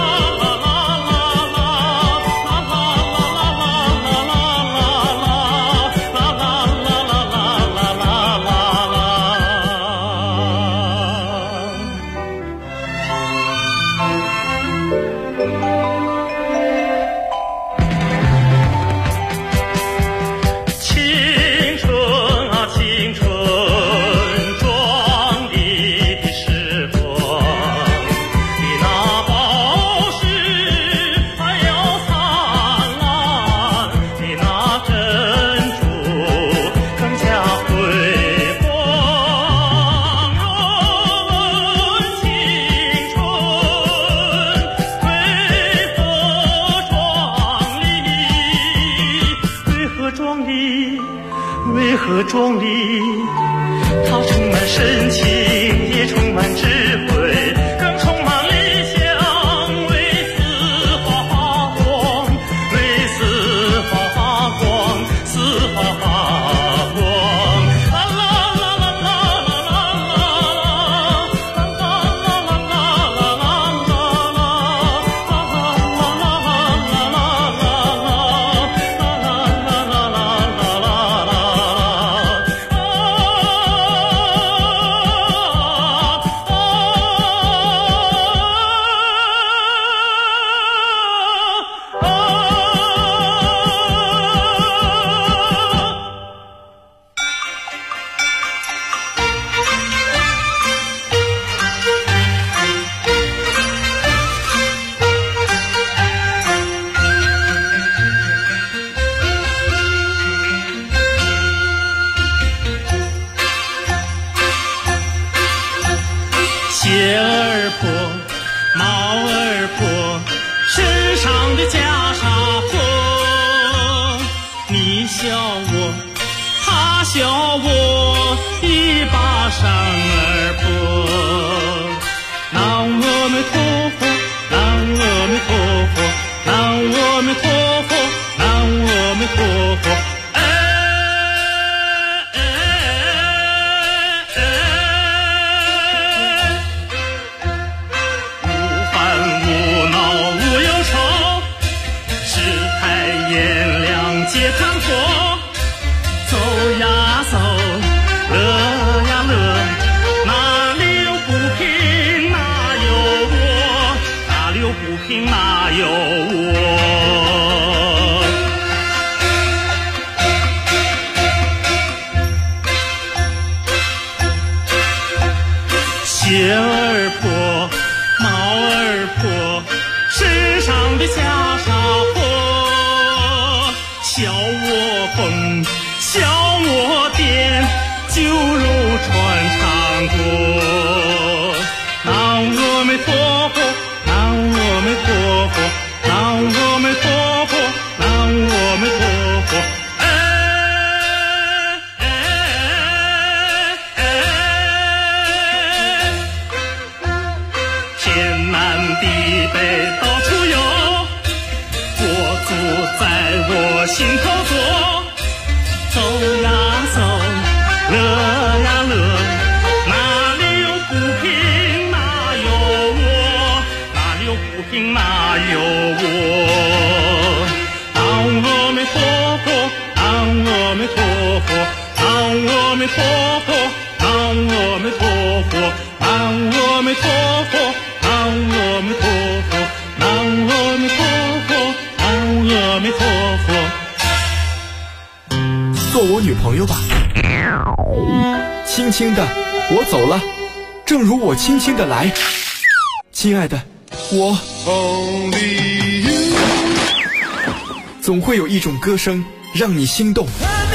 壮丽，它充满深情，也充满智慧，更充满理想，为此花发光，为此花发光，此花发光。啦啦啦啦啦啦啦鞋儿破，帽儿破，身上的袈裟破。你笑我，他笑我，一把扇儿破。南无阿弥陀佛，南无阿弥陀佛，南无阿弥陀佛，南无阿弥陀佛。皆看佛，走呀走，乐呀乐，哪里有不平哪有我，哪里有不平哪有我。鞋儿破，帽儿破，身上的袈裟破。笑我疯，笑我癫，酒肉穿肠过。南无阿弥陀佛，南无阿弥陀佛，南无阿弥陀佛，南无阿弥陀佛。天南地北到处有，佛祖在我心头坐，走呀走，乐呀乐，哪里有不平哪有我，哪里有不平哪有我。南无阿弥陀佛，南无阿弥陀佛，南无阿弥陀佛，南无阿弥陀佛，南无阿弥陀佛，南无阿弥陀佛，南无阿弥陀佛，南无阿弥陀佛。 做我女朋友吧，轻轻的我走了，正如我轻轻的来。亲爱的，我总会有一种歌声让你心动，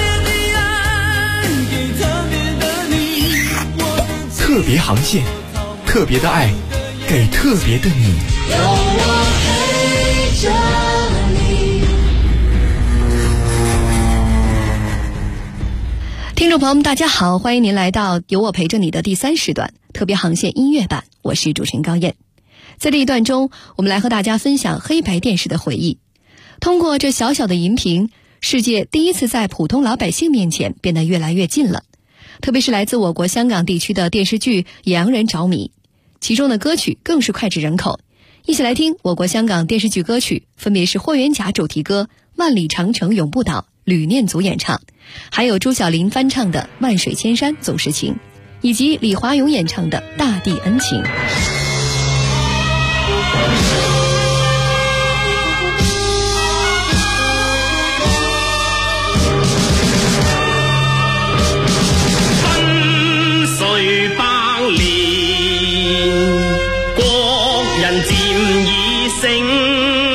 特别航线，特别的爱，给特别的你。有我陪着你。 听众众朋友们大家好，欢迎您来到有我陪着你的第3时段特别航线音乐版，我是主持人高燕。在这一段中，我们来和大家分享黑白电视的回忆。通过这小小的荧屏，世界第一次在普通老百姓面前变得越来越近了。特别是来自我国香港地区的电视剧也让人着迷，其中的歌曲更是脍炙人口。一起来听我国香港电视剧歌曲，分别是霍元甲主题歌《万里长城永不倒》，吕念祖演唱，还有朱晓琳翻唱的《万水千山总是情》，以及李华勇演唱的《大地恩情》。 分水百年，國人漸已醒。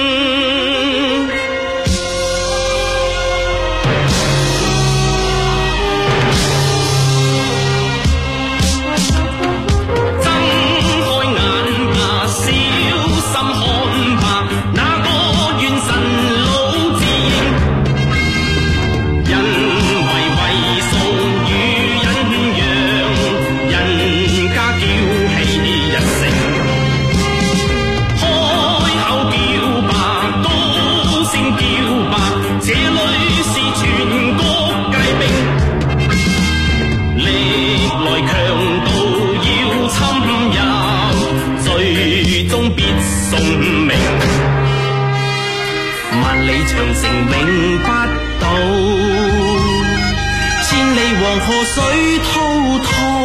長城永不倒，千里黃河水滔滔，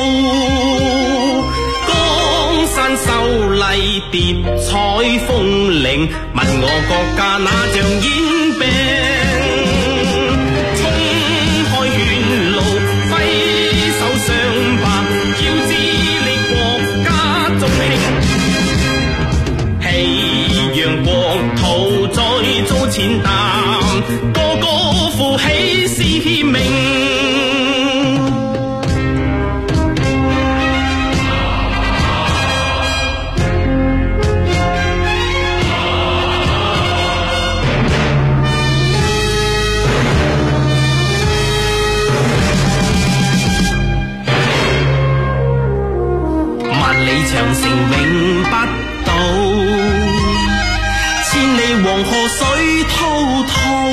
江山秀麗疊彩鳳翎，問我國家那像煙餅，衝開血路揮手上白，要致力國家中興，熙揚國土再遭踐踏，個個負起使命。萬里長城永不倒，千里黃河水滔滔，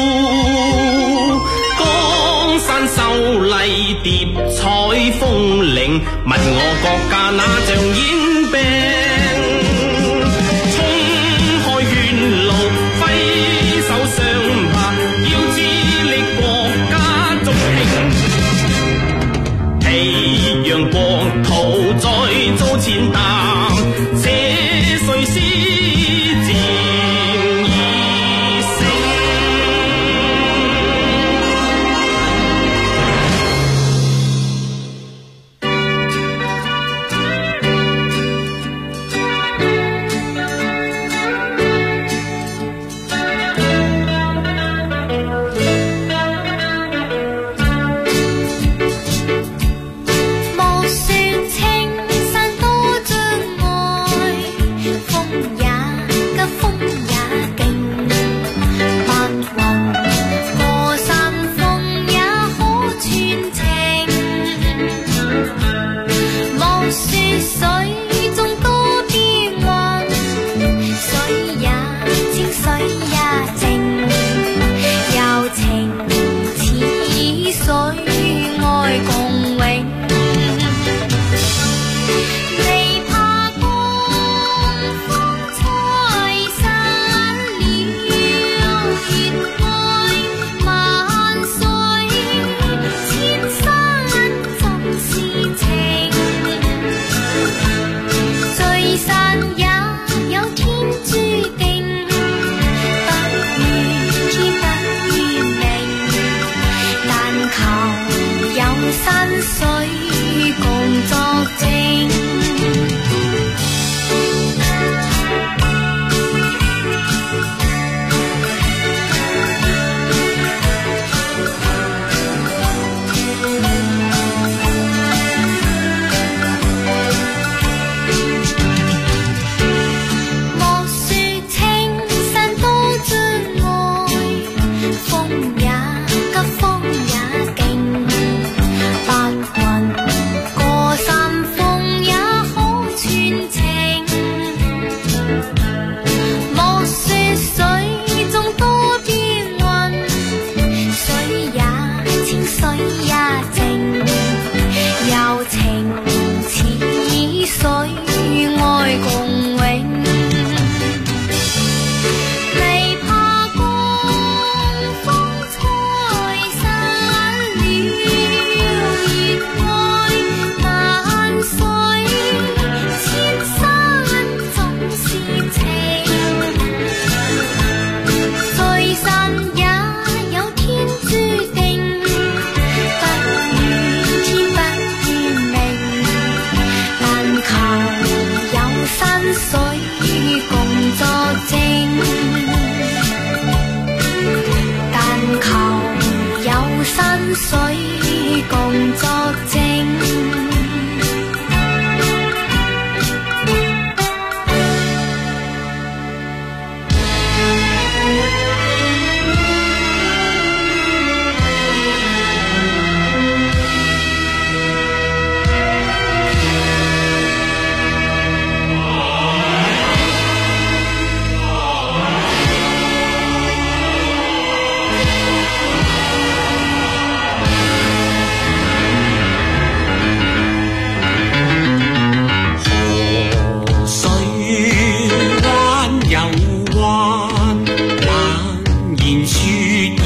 江山秀麗疊彩鳳翎，問我國家那像煙餅，衝開血路揮手上白，要致力國家中興，熙揚國土再遭踐踏，這誰是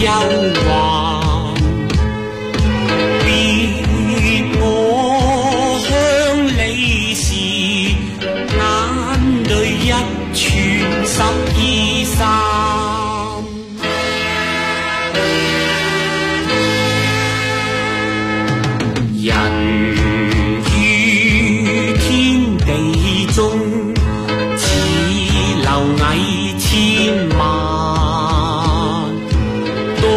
憂患，別我鄉里事，眼淚一串12、13。人於天地中，似螻蟻千萬，獨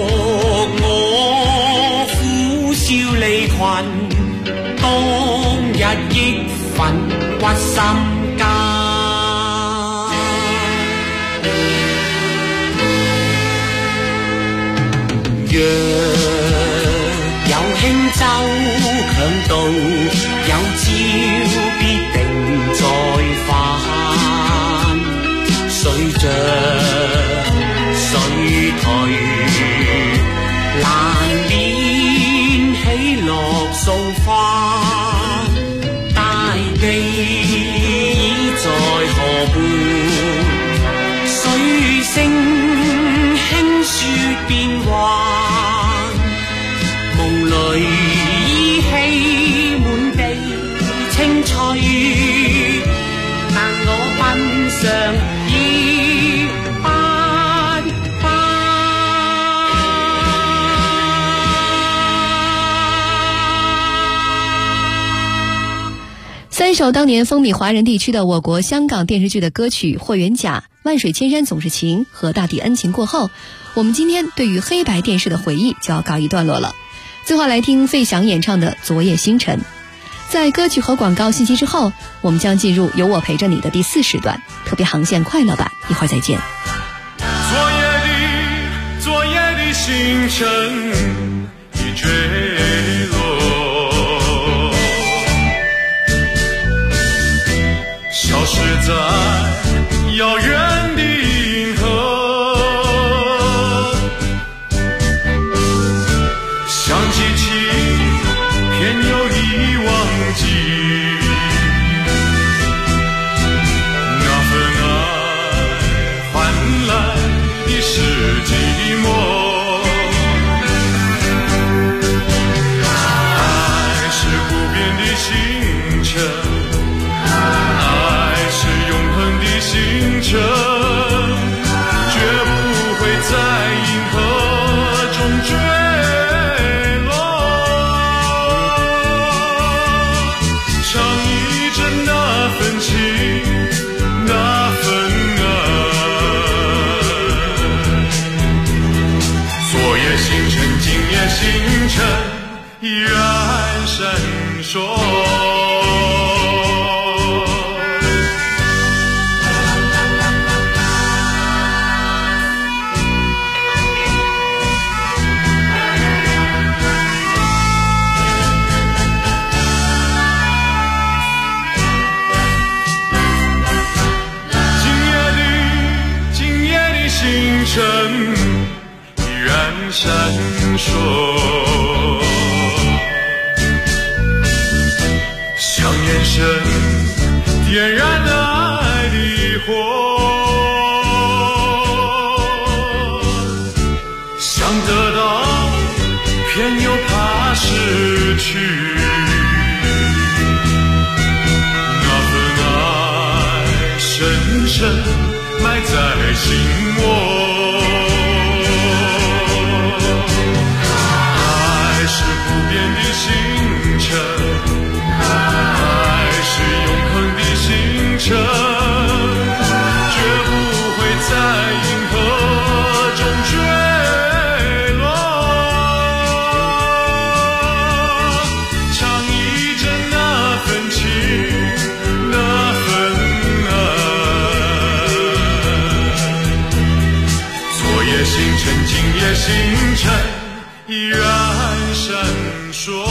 我苦笑離群，當日憶奮屈心間。若有輕舟強渡，有朝必定再返。水漲水退，難免喜樂掃翻。大地已在河畔，水聲輕說變幻。夢裏依稀滿地青翠，但我奔上已不返。 三首当年风靡华人地区的我国香港电视剧的歌曲《霍元甲》《万水千山总是情》和《大地恩情》过后，我们今天对于黑白电视的回忆就要告一段落了。最后来听费翔演唱的《昨夜星辰》。在歌曲和广告信息之后，我们将进入有我陪着你的第4时段特别航线快乐版，一会儿再见。 昨夜的星辰已坠落，消失在遥远的银河，想记起偏又已忘记，那份爱换来的是寂寞。爱是不变的星辰，爱是永恒的星辰，绝不会在银河中坠落。唱一阵那份情，那份爱。昨夜星辰，今夜星辰，依然闪烁。星辰依然闪烁，像眼神点燃爱的火，想得到偏又怕失去，那份爱深深埋在心窝。爱是不变的星辰，爱是永恒的星辰，绝不会在银河中坠落。唱一阵那份情，那份昨夜星辰，今夜星辰，依然闪烁。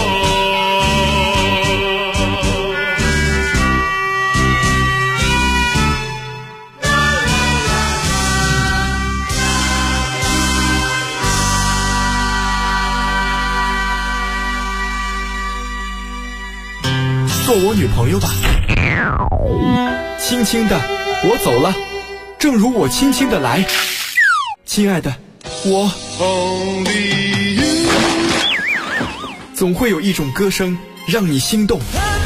做我女朋友吧。轻轻的，我走了，正如我轻轻的来。亲爱的， 我总会有一种歌声让你心动，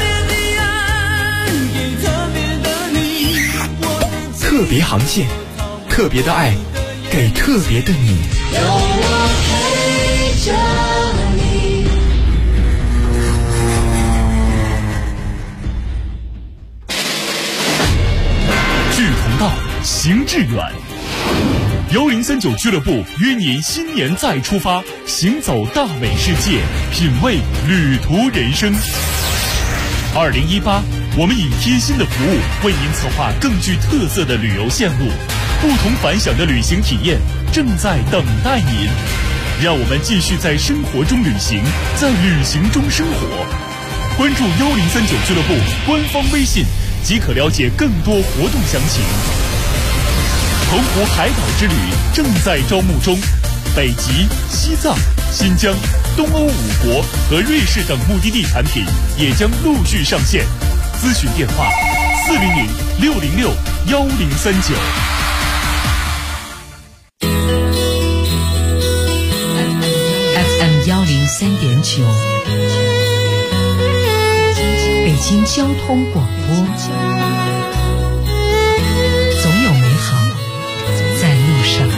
特别航线，特别的爱，给特别的你。 有我陪着你。 志同道，行致远。1039俱乐部约您新年再出发，行走大美世界，品味旅途人生。2018，我们以贴心的服务为您策划更具特色的旅游线路，不同凡响的旅行体验正在等待您。让我们继续在生活中旅行，在旅行中生活。关注1039俱乐部官方微信，即可了解更多活动详情。澎湖海岛之旅正在招募中，北极、西藏、新疆、东欧5国和瑞士等目的地产品也将陆续上线。咨询电话400-606-1039。 FM 103.9，北京交通广播。总有美好在路上。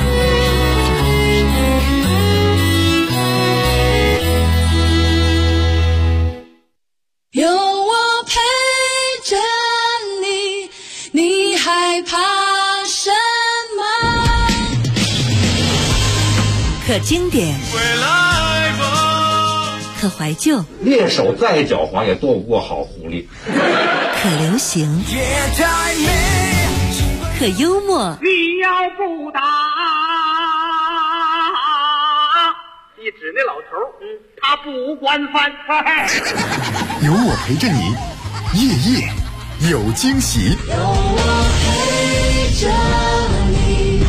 有我陪着你，你害怕什么？ 可经典，可怀旧， 猎手再狡猾也斗不过好狐狸。 可流行，可幽默。 你要不打，你指那老头，他不管饭。 有我陪着你，夜夜有惊喜。 有我陪着你。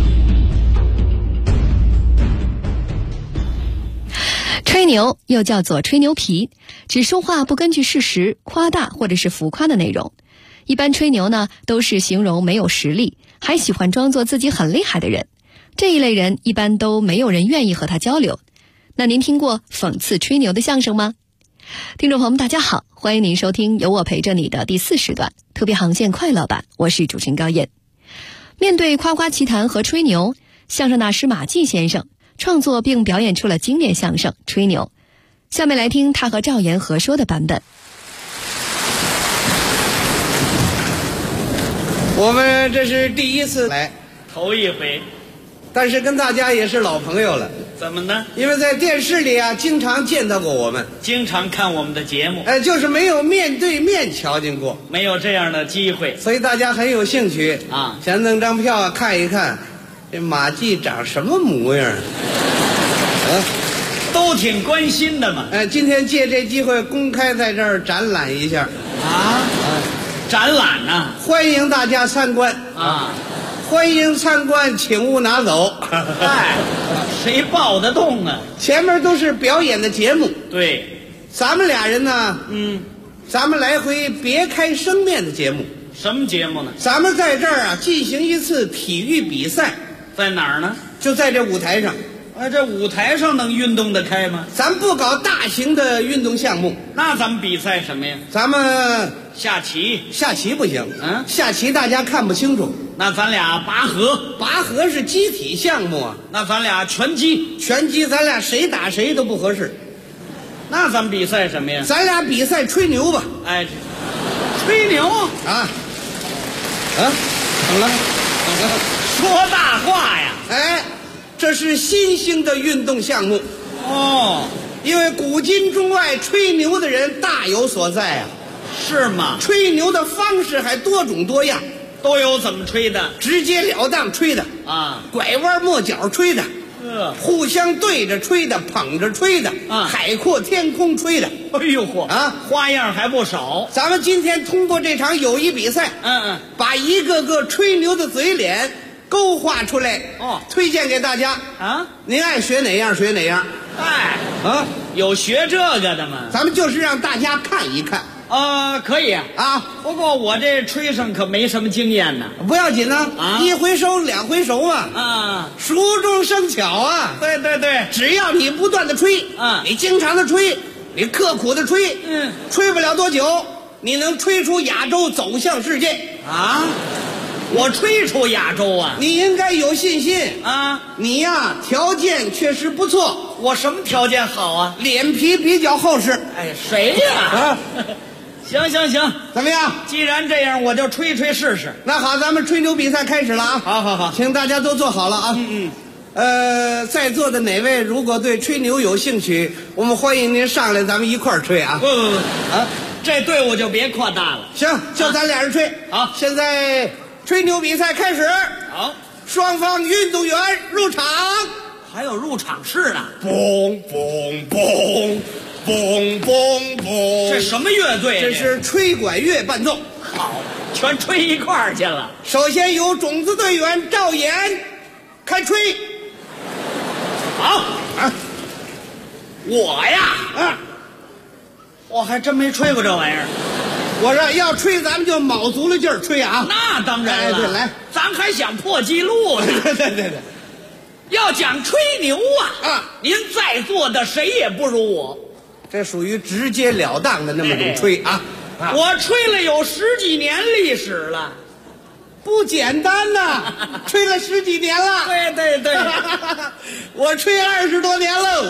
吹牛又叫做吹牛皮，只说话不根据事实，夸大或者是浮夸的内容。一般吹牛呢，都是形容没有实力，还喜欢装作自己很厉害的人。这一类人一般都没有人愿意和他交流。那您听过讽刺吹牛的相声吗？听众朋友们大家好，欢迎您收听有我陪着你的第4时段特别航线快乐版，我是主持人高燕。面对夸夸其谈和吹牛，相声大师马季先生创作并表演出了经典相声《吹牛》。下面来听他和赵岩合说的版本。 我们这是第一次来， 头一回， 但是跟大家也是老朋友了。 怎么呢？ 因为在电视里啊，经常见到过我们， 经常看我们的节目， 就是没有面对面瞧见过， 没有这样的机会， 所以大家很有兴趣啊， 想弄张票看一看，这马季长什么模样都挺关心的嘛。 今天借这机会公开在这儿展览一下展览呢， 欢迎大家参观啊！ 欢迎参观，请勿拿走。 嗨，谁抱得动啊？ 前面都是表演的节目。 对， 咱们俩人呢，咱们来回别开生面的节目。 什么节目呢？ 咱们在这儿啊进行一次体育比赛。 在哪儿呢？ 就在这舞台上。 这舞台上能运动得开吗？ 咱不搞大型的运动项目。 那咱们比赛什么呀？ 咱们下棋。 下棋不行，下棋大家看不清楚。 那咱俩拔河。 拔河是机体项目啊。 那咱俩拳击。 拳击咱俩谁打谁都不合适。 那咱们比赛什么呀？ 咱俩比赛吹牛吧。 吹牛啊！怎么了？ 说大话呀！ 这是新兴的运动项目因为古今中外吹牛的人大有所在啊。 是吗？ 吹牛的方式还多种多样， 都有怎么吹的？ 直截了当吹的啊， 拐弯抹角吹的，互相对着吹的，捧着吹的啊， 海阔天空吹的。 哎呦嚯花样还不少。 咱们今天通过这场友谊比赛，把一个个吹牛的嘴脸勾画出来推荐给大家啊！ 您爱学哪样学哪样。 有学这个的吗？ 咱们就是让大家看一看可以啊，不过我这吹上可没什么经验呢。 不要紧呢，一回熟两回熟嘛。熟中生巧啊。 对对对， 只要你不断的吹，你经常的吹，你刻苦的吹，吹不了多久，你能吹出亚洲，走向世界啊！我吹出亚洲啊！ 你应该有信心啊！你呀，条件确实不错。 我什么条件好啊？ 脸皮比较厚实。 哎，谁呀？行， 怎么样？ 既然这样，我就吹吹试试。 那好，咱们吹牛比赛开始了啊！ 好， 请大家都坐好了啊！在座的哪位如果对吹牛有兴趣，我们欢迎您上来，咱们一块儿吹啊！ 不啊，这队伍就别扩大了。 行，就咱俩人吹。 好， 现在吹牛比赛开始。 好， 双方运动员入场。 还有入场式呢。 嘣嘣嘣嘣嘣嘣！ 这什么乐队？ 这是吹管乐伴奏。 好，全吹一块儿去了。 首先由种子队员赵岩开吹。 好啊，我呀，我还真没吹过这玩意儿。 我说要吹，咱们就卯足了劲儿吹啊！ 那当然了。 对，来， 咱还想破纪录呢。 对。 要讲吹牛啊，您在座的谁也不如我。 这属于直截了当的那么种吹啊！ 我吹了有10几年历史了， 不简单呐！吹了10几年了。 对， 我吹20多年喽。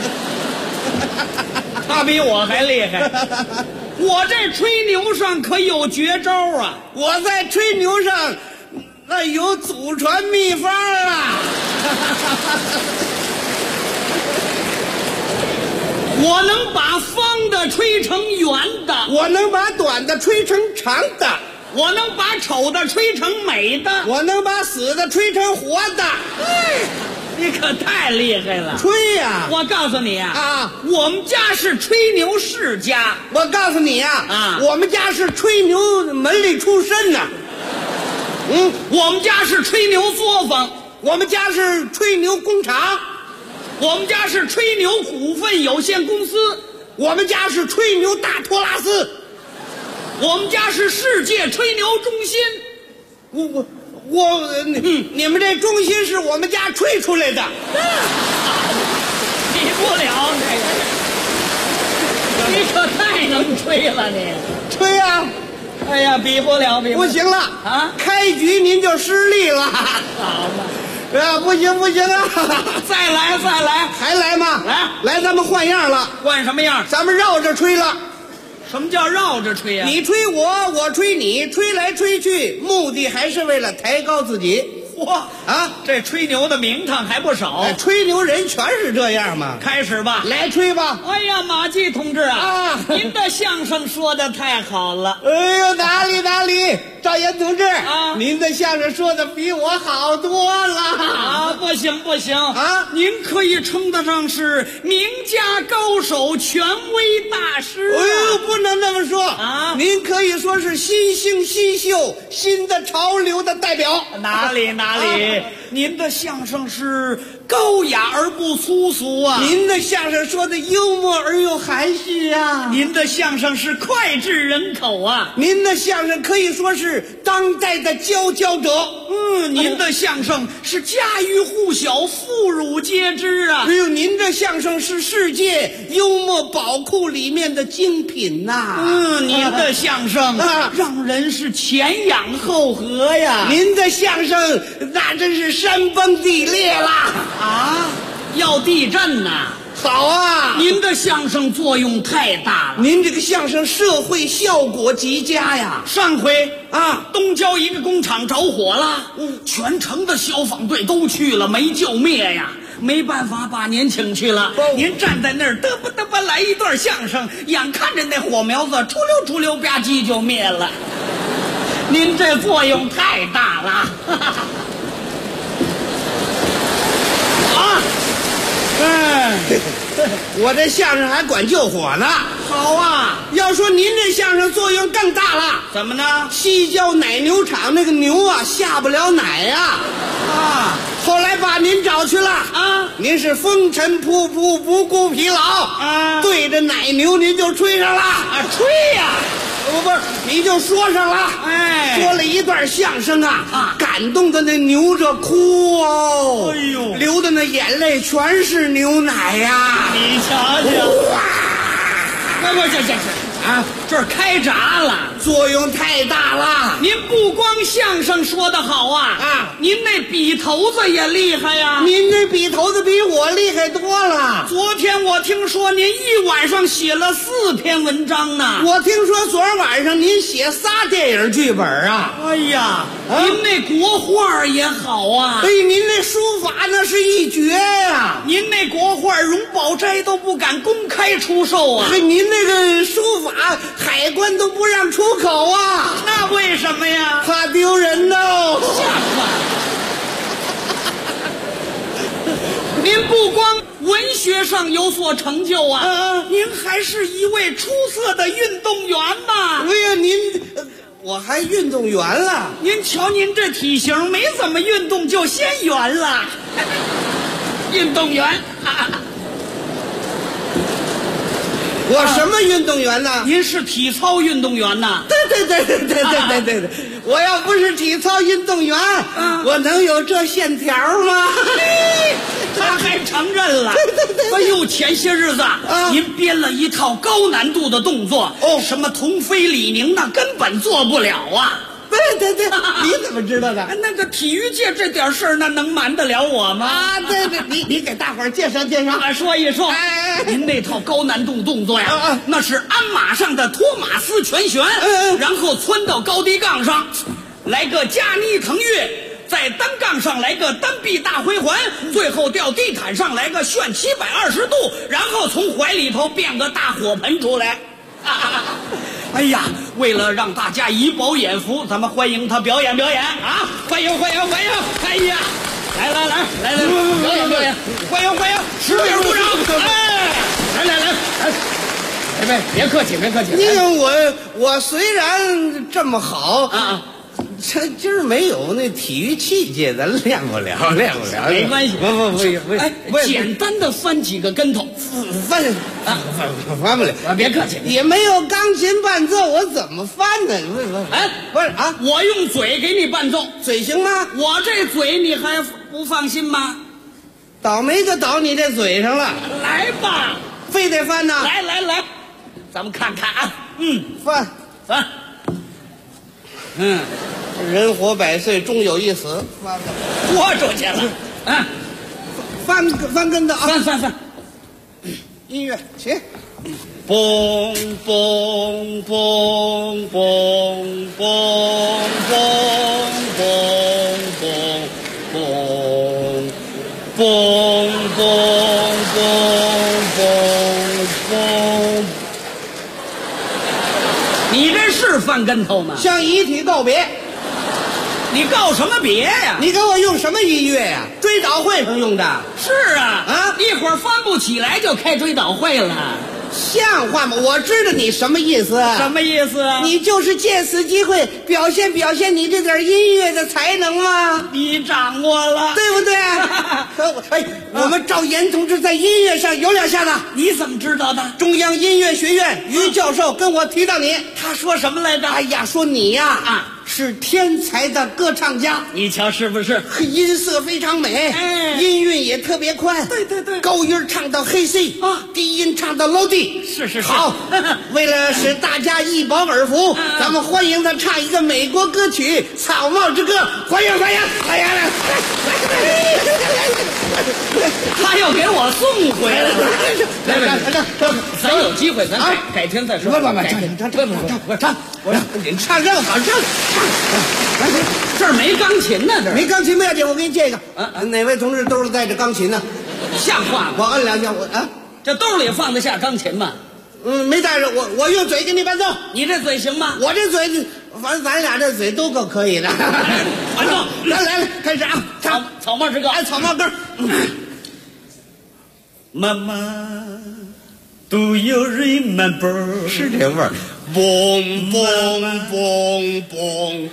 他比我还厉害。我这吹牛上可有绝招啊！ 我在吹牛上那有祖传秘方啊！ 我能把方的吹成圆的， 我能把短的吹成长的， 我能把丑的吹成美的， 我能把死的吹成活的。 你可太厉害了！ 吹呀！ 我告诉你啊，我们家是吹牛世家。 我告诉你啊，我们家是吹牛门里出身呐。 我们家是吹牛作坊， 我们家是吹牛工厂， 我们家是吹牛股份有限公司， 我们家是吹牛大托拉斯， 我们家是世界吹牛中心。 你们这中心是我们家吹出来的。 比不了这个，你可太能吹了你。 吹啊！ 哎呀，比不了。 不行了啊！开局您就失利了。 好嘛，不行啊！ 再来， 还来吗？来，咱们换样了。 换什么样？ 咱们绕着吹了。 什么叫绕着吹啊？ 你吹我，我吹你，吹来吹去，目的还是为了抬高自己。 嚯啊！这吹牛的名堂还不少。 吹牛人全是这样嘛。 开始吧， 来吹吧。 哎呀，马季同志啊，您的相声说的太好了。 哎呦，哪里，赵岩同志啊，您的相声说的比我好多了啊！不行啊！您可以称得上是名家高手、权威大师。 哎呦，不能那么说啊！您可以说是新星新秀、新的潮流的代表。 哪里？您的相声是高雅而不粗俗啊！ 您的相声说的幽默而又含蓄啊！ 您的相声是脍炙人口啊！ 您的相声可以说是当代的佼佼者。 您的相声是家喻户晓、妇孺皆知啊！ 哎呦，您这相声是世界幽默宝库里面的精品呐！ 您的相声让人是前仰后合呀！ 您的相声那真是山崩地裂啦！ 啊，要地震呐！ 好啊， 您的相声作用太大了， 您这个相声社会效果极佳呀！ 上回啊，东郊一个工厂着火了，全城的消防队都去了，没救灭呀，没办法把您请去了。您站在那儿嘚吧嘚吧来一段相声，眼看着那火苗子出溜吧唧就灭了，您这作用太大了。 我这相声还管救火呢。 好啊， 要说您这相声作用更大了。 怎么呢？ 西郊奶牛场那个牛啊下不了奶呀。后来把您找去了啊。您是风尘仆仆不顾疲劳啊，对着奶牛您就吹上了啊，吹呀。 不是，你就说上了，哎，说了一段相声啊，感动的那牛着哭哦，哎呦，流的那眼泪全是牛奶呀， 你瞧瞧，哇，这啊，这儿开闸了， 作用太大了。 您不光相声说得好啊，您那笔头子也厉害呀。 您这笔头子比我厉害多了。 昨天我听说您一晚上写了4篇文章呢。 我听说昨儿晚上您写3电影剧本啊。 哎呀，您那国画也好啊。 哎，您那书法那是一绝呀。 您那国画荣宝斋都不敢公开出售啊。 您那个书法海关都不让出口啊。 那为什么呀？ 怕丢人呢。 您不光文学上有所成就啊，您还是一位出色的运动员嘛。 哎呀，我还运动员了。 您瞧您这体型，没怎么运动就先圆了。运动员。 我什么运动员呢？ 您是体操运动员呐？ 对，我要不是体操运动员，我能有这线条吗？ 他还承认了。哎呦，前些日子您编了一套高难度的动作，什么童飞李宁那根本做不了啊。 对，你怎么知道的？ 那个体育界这点事儿，那能瞒得了我吗？ 啊，对，你给大伙儿介绍介绍， 说一说。您那套高难度动作呀，那是鞍马上的托马斯拳旋，然后窜到高低杠上，来个加尼腾跃，在单杠上来个单臂大回环，最后掉地毯上来个旋720度，然后从怀里头变个大火盆出来。哎呀，为了让大家以饱眼福，咱们欢迎他表演啊！欢迎！哎呀，来，表演！欢迎！使劲鼓掌！哎，来，别客气。 因为我虽然这么好啊。今儿没有那体育器械，咱练不了。 没关系， 不， 简单的翻几个跟头， 翻不了。 别客气， 也没有钢琴伴奏，我怎么翻呢？不是啊， 我用嘴给你伴奏， 嘴行吗？ 我这嘴你还不放心吗？ 倒霉就倒你这嘴上了。 来吧， 非得翻呢？ 来，咱们看看啊。 翻。人活100岁，终有一死。 豁出去了。 翻跟头啊！ 翻。 音乐起。 嘣嘣嘣嘣嘣嘣嘣嘣嘣。你这是翻跟头吗？ 向遗体告别。 你告什么别呀？ 你给我用什么音乐呀？追悼会上用的。 是啊，一会儿翻不起来就开追悼会了。 像话吗？我知道你什么意思。 什么意思啊？ 你就是借此机会表现你这点音乐的才能吗？ 你掌握了， 对不对？我们赵岩同志在音乐上有两下子。 你怎么知道的？ 中央音乐学院于教授跟我提到你， 他说什么来着？ 哎呀，说你呀是天才的歌唱家， 你瞧是不是？ 音色非常美，音韵也特别宽。 对， 高音唱到黑 C 低音唱到 low D。 是。 好，为了使大家一饱耳福，咱们欢迎他唱一个美国歌曲《草帽之歌》，欢迎！哎呀， 他要给我送回来了。咱有机会，咱改天再说。 不，唱，你唱任何唱。 这儿没钢琴呢，这没钢琴不要紧，我给你借一个。哪位同志兜里带着钢琴呢？ 像话吗？ 我摁两下， 这兜里放得下钢琴吗？ 没带着，我用嘴给你伴奏。 你这嘴行吗？ 我这嘴，反正咱俩这嘴都够可以的。 伴奏， 来，开始啊！ 唱草帽之歌。 草帽歌。 妈妈 ，Do you remember？ 是这味儿。嘣嘣嘣嘣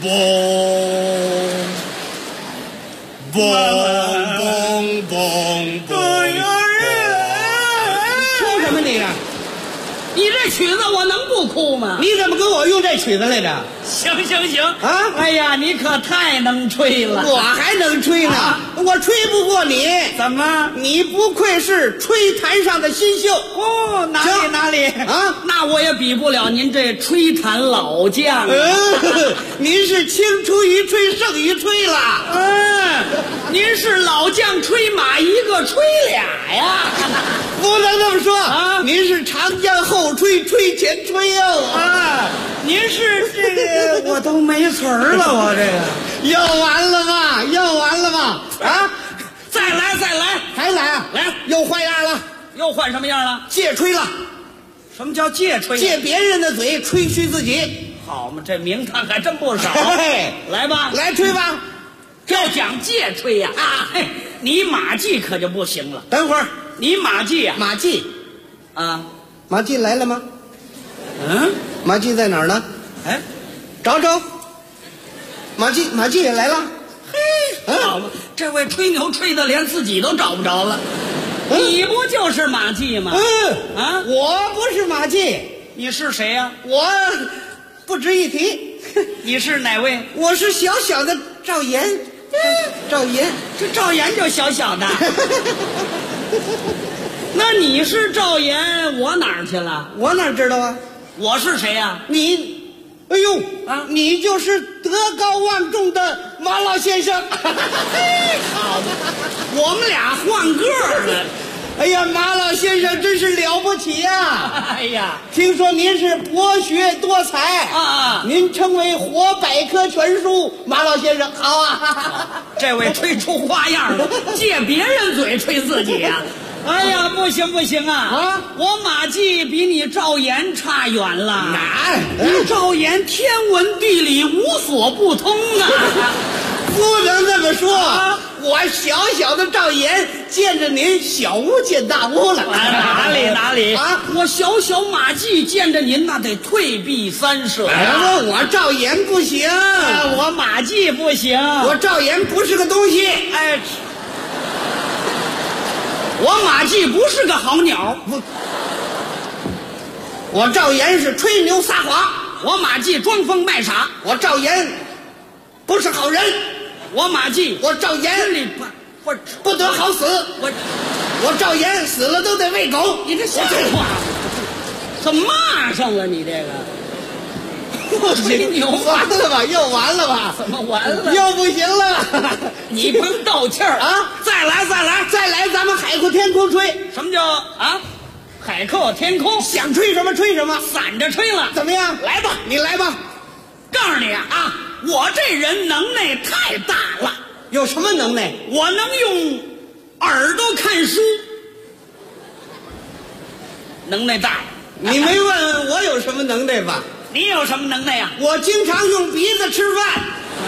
嘣嘣嘣嘣。哭什么你啊？ 你这曲子我能不哭哭吗？你怎么跟我用这曲子来着？ 行啊！ 哎呀，你可太能吹了， 我还能吹呢，我吹不过你。 怎么？ 你不愧是吹坛上的新秀哦，哪里啊？ 那我也比不了您这吹坛老将。 您是青出于吹胜于吹了。 您是老将吹马一个吹俩呀。 不能这么说啊！您是长江后吹，吹前吹哦。 您是这个，我都没词儿了，我这个要完了吧？啊！ 再来， 还来啊？ 来， 又换样了， 又换什么样了？ 借吹了。 什么叫借吹？ 借别人的嘴吹嘘自己。 好嘛，这名堂还真不少。来吧， 来吹吧。 要讲借吹呀你马季可就不行了。 等会儿， 你马季呀？ 马季，马季来了吗？马季在哪儿呢？ 哎， 找，马季也来了。 好嘛，这位吹牛吹的连自己都找不着了。你不就是马季吗？ 我不是马季， 你是谁呀？ 我不值一提。 你是哪位？ 我是小小的赵岩。赵岩， 这赵岩就小小的。那你是赵岩，我哪儿去了？ 我哪知道啊？ 我是谁呀？ 你，哎呦你就是德高望重的马老先生。 好的，我们俩换个了。 哎呀，马老先生真是了不起呀！ 哎呀， 听说您是博学多才您称为活百科全书，马老先生好啊！ 这位吹出花样了，借别人嘴吹自己呀！哎呀，不行啊！我马季比你赵岩差远了。你赵岩天文地理无所不通啊！ 不能这么说，我小小的赵岩见着您小巫见大巫了。 哪里我小小马季见着您那得退避三舍呀。 我赵岩不行， 我马季不行， 我赵岩不是个东西。 我马季不是个好鸟。 我赵岩是吹牛撒谎， 我马季装疯卖傻。 我赵岩不是好人。 我马季， 我赵岩里不得好死。我赵岩死了都得喂狗。 你这瞎话，怎么骂上了你这个？我吹牛完了吧？又完了吧？ 怎么完了？ 又不行了。 你甭斗气儿啊！再来， 咱们海阔天空吹。 什么叫海阔天空？ 想吹什么吹什么， 散着吹了。 怎么样？ 来吧， 你来吧。 告诉你我这人能耐太大了。 有什么能耐？ 我能用耳朵看书，能耐大。 你没问我有什么能耐吧？ 你有什么能耐呀？ 我经常用鼻子吃饭。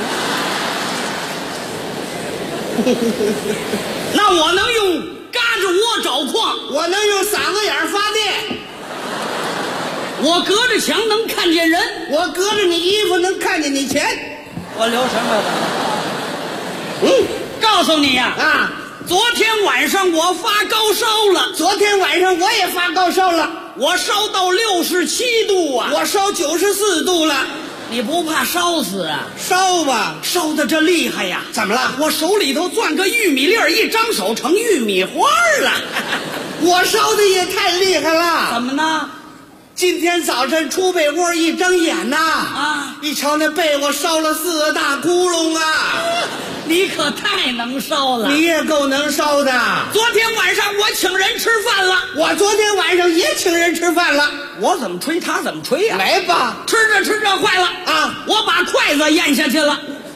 那我能用嘎吱窝找矿， 我能用嗓子眼发电。 我隔着墙能看见人， 我隔着你衣服能看见你钱。 我留什么的？告诉你呀，昨天晚上我发高烧了。 昨天晚上我也发高烧了， 我烧到67度啊！ 我烧94度了。 你不怕烧死啊？ 烧吧， 烧的这厉害呀！ 怎么了？ 我手里头攥个玉米粒儿，一张手成玉米花了。 我烧的也太厉害了。 怎么呢？ 今天早晨出被窝一睁眼一瞧那被窝烧了4个大窟窿你可太能烧了。 你也够能烧的。 昨天晚上我请人吃饭了。 我昨天晚上也请人吃饭了。 我怎么吹他怎么吹呀？ 来吧。 吃着坏了我把筷子咽下去了。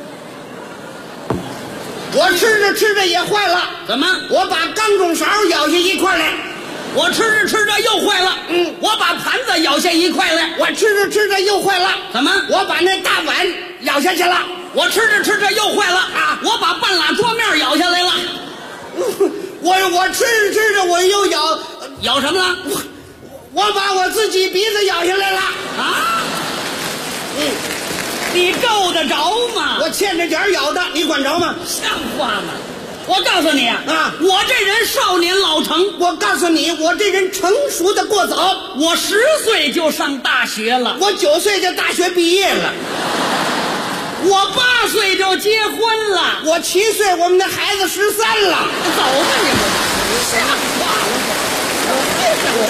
我吃着也坏了。 怎么？ 我把钢种勺咬下一块来。 我吃着又坏了。我把盘子咬下一块来。 我吃着又坏了。 怎么？ 我把那大碗咬下去了。 我吃着又坏了我把半拉桌面咬下来了。 我吃着我又咬什么了？ 我把我自己鼻子咬下来了。 你够得着吗？ 我欠着点咬的，你管着吗？ 像话吗？ 我告诉你啊，我这人少年老成。我告诉你，我这人成熟的过早。我10岁就上大学了，我9岁就大学毕业了，我8岁就结婚了，我7岁我们的孩子13了。走吧你们，像话了！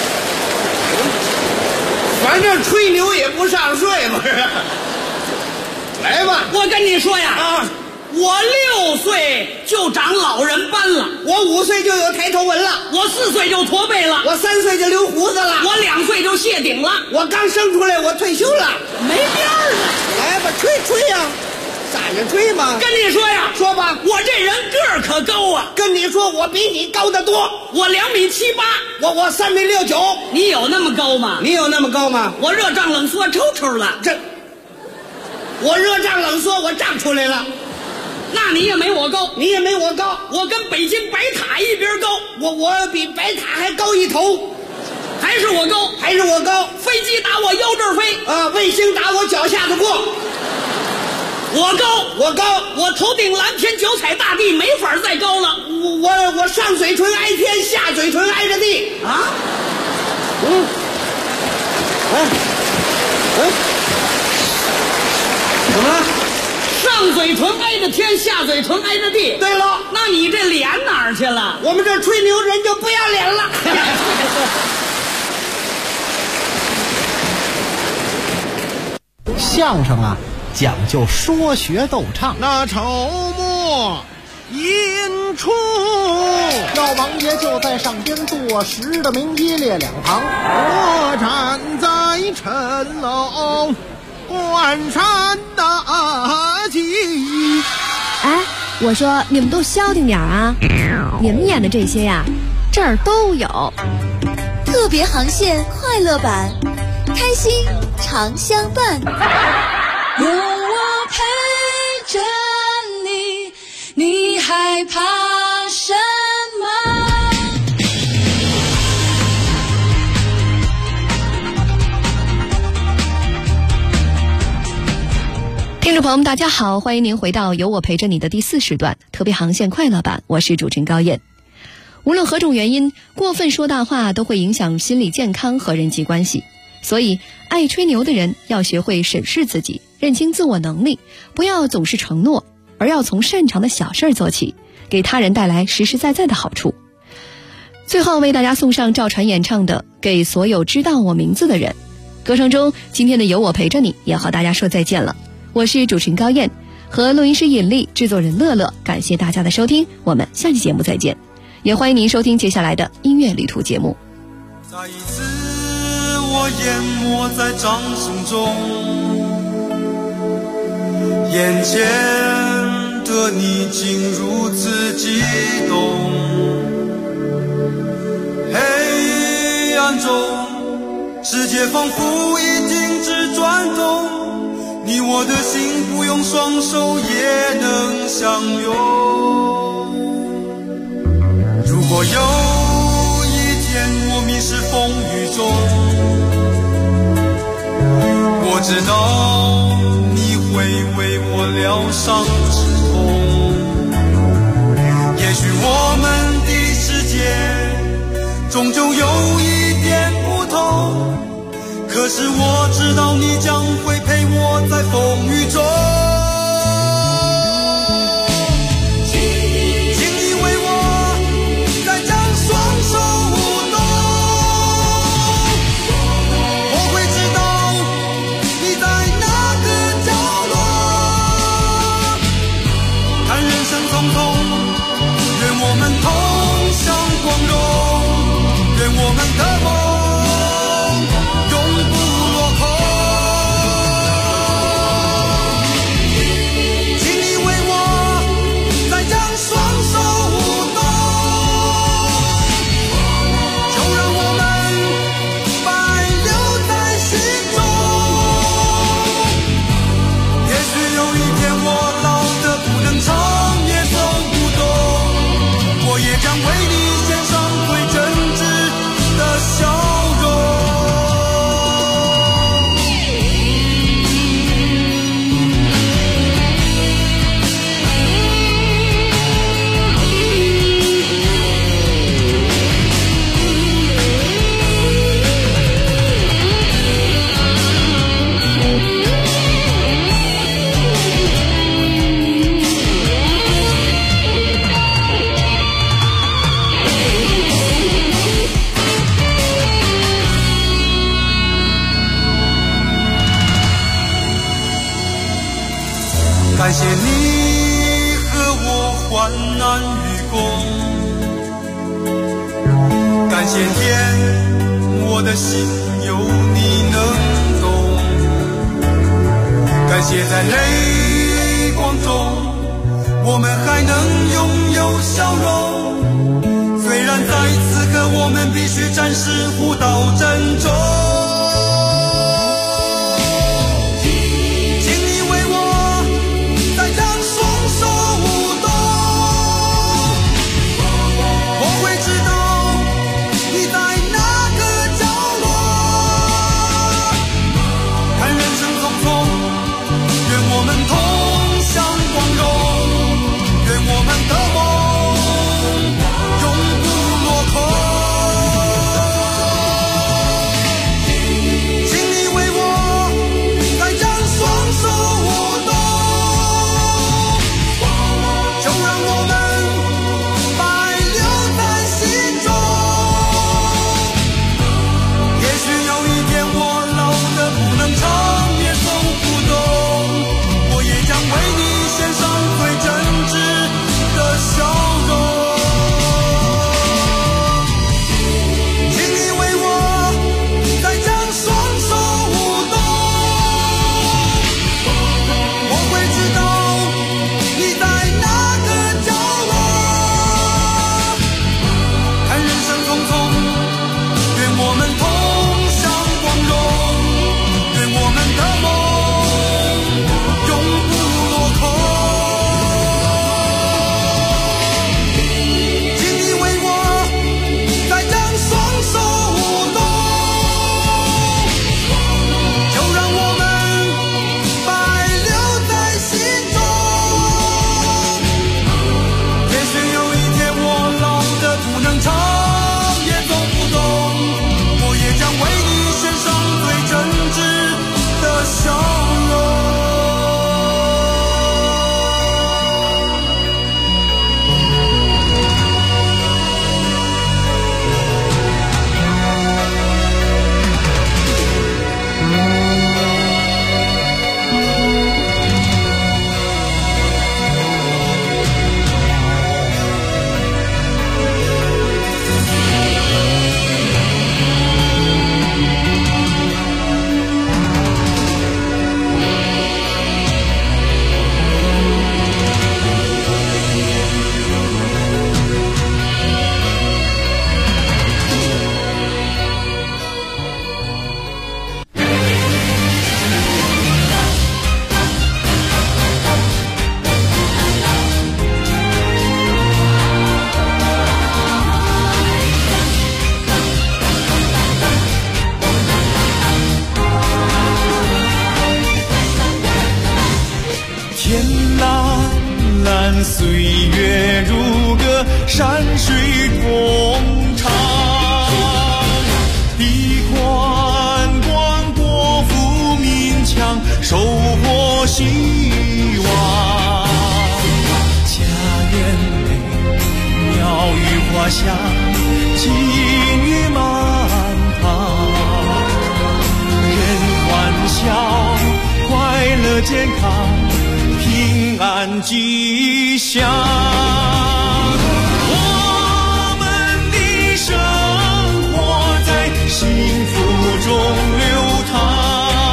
反正吹牛也不上税，不是？来吧，我跟你说呀，我6岁就长老人斑了，我5岁就有抬头纹了，我4岁就驼背了，我3岁就留胡子了，我2岁就谢顶了，我刚生出来我退休了，没边儿了。来吧，吹呀！咋着吹嘛？跟你说呀，说吧，我这人个儿可高啊！跟你说，我比你高得多，我2.78米，我3.69米。你有那么高吗？你有那么高吗？我热胀冷缩抽抽了，我热胀冷缩，我胀出来了。那你也没我高，你也没我高，我跟北京白塔一边高，我比白塔还高1头。还是我高，还是我高。飞机打我腰这儿飞啊，卫星打我脚下头过。我高，我头顶蓝天，脚踩大地，没法再高了。我上嘴唇挨天，下嘴唇挨着地啊。怎么了？上嘴唇挨着天，下嘴唇挨着地。对了，那你这脸哪儿去了？我们这吹牛人就不要脸了。 相声啊，讲究说学逗唱。 那筹末引出， 老王爷就在上边坐，10的名医列2旁。 我站在城楼观山大计。 哎，我说你们都消停点啊！你们演的这些呀，这儿都有。 特别航线快乐版，开心常相伴。 有我陪着你，你害怕什么？ 听众朋友们大家好，欢迎您回到有我陪着你的第4时段特别航线快乐版，我是主持人高燕。无论何种原因，过分说大话都会影响心理健康和人际关系，所以爱吹牛的人要学会审视自己，认清自我能力，不要总是承诺，而要从擅长的小事做起，给他人带来实实在在的好处。最后为大家送上赵传演唱的《给所有知道我名字的人》。歌声中，今天的有我陪着你也和大家说再见了。我是主持人高燕，和录音师尹丽，制作人乐乐，感谢大家的收听，我们下期节目再见。也欢迎您收听接下来的音乐旅途节目。 再一次我淹没在掌声中，眼前的你竟如此激动，黑暗中世界仿佛已停止转动，你我的心不用双手也能相拥。如果有一天我迷失风雨中，我知道你会为我疗伤止痛。也许我们的世界终究有一点不同，可是我知道你将会陪我在风雨中。 心有你能懂。感谢在泪光中，我们还能拥有笑容。虽然在此刻我们必须暂时互道珍重。 岁月如歌，山水同唱。地宽广，国富民强，收获希望。家园内，鸟语花香，金玉满堂。人欢笑，快乐健康，平安吉祥。我们的生活在幸福中流淌。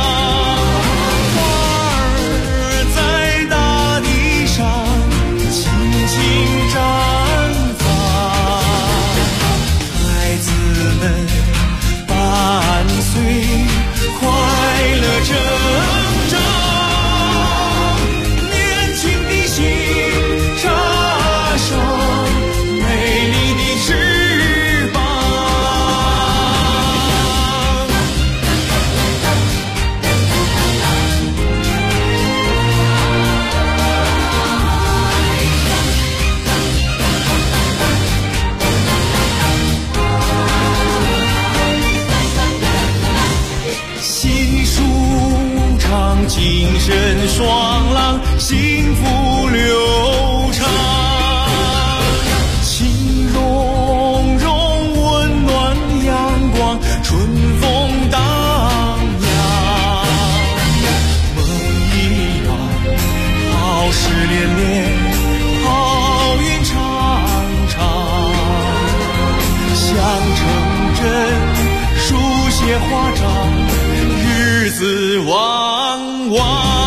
精神爽朗，幸福流畅，情融融，温暖阳光，春风荡漾。梦一样，好事连连，好运常常，想成真，书写些花招，日子汪汪。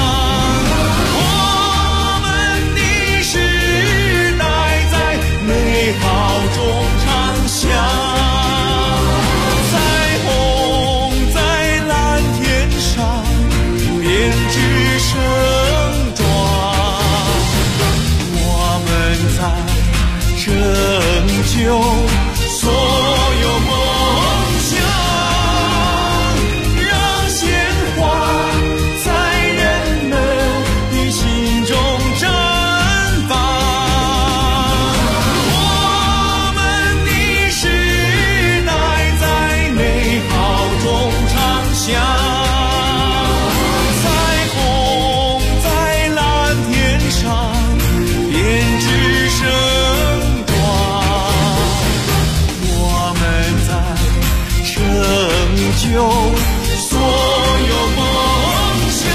我们的时代在美好中长相，彩虹在蓝天上编织盛装，我们在拯救所有梦想，让鲜花在人们的心中绽放。我们的时代在美好中长相，彩虹在蓝天上编织盛装，我们在拯救所有梦想，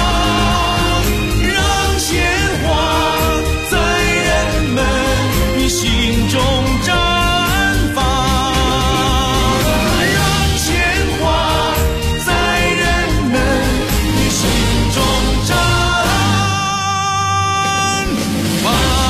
让鲜花在人们的心中绽放，让鲜花在人们的心中绽放。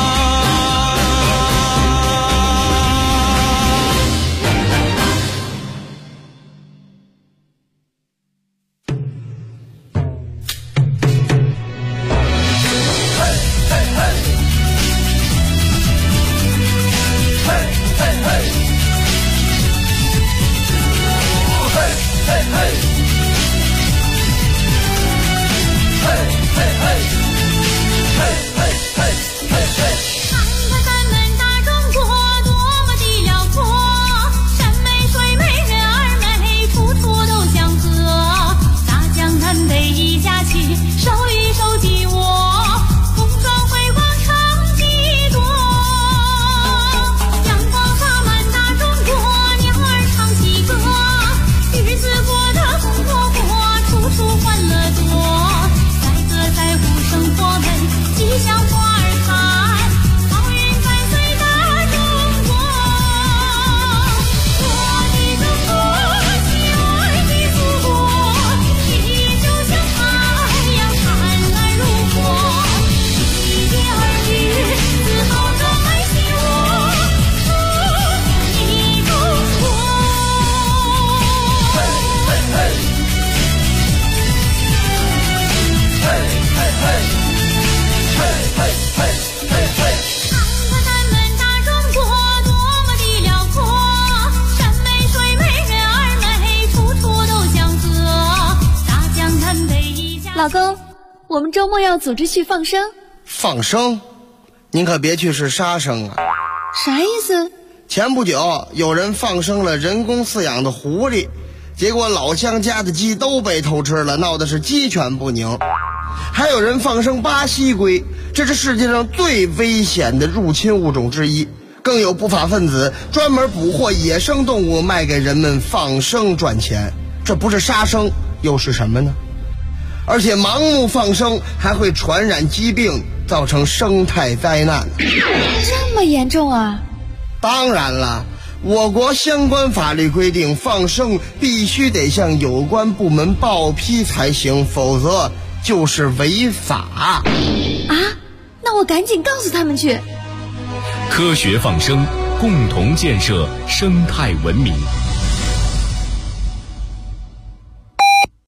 老公，我们周末要组织去放生。 放生？您可别去是杀生啊！ 啥意思？ 前不久有人放生了人工饲养的狐狸，结果老乡家的鸡都被偷吃了，闹得是鸡犬不宁。还有人放生巴西龟，这是世界上最危险的入侵物种之一。更有不法分子专门捕获野生动物卖给人们放生赚钱，这不是杀生又是什么呢？而且盲目放生还会传染疾病，造成生态灾难。 这么严重啊？ 当然了，我国相关法律规定，放生必须得向有关部门报批才行，否则就是违法。 啊？那我赶紧告诉他们去。 科学放生，共同建设生态文明。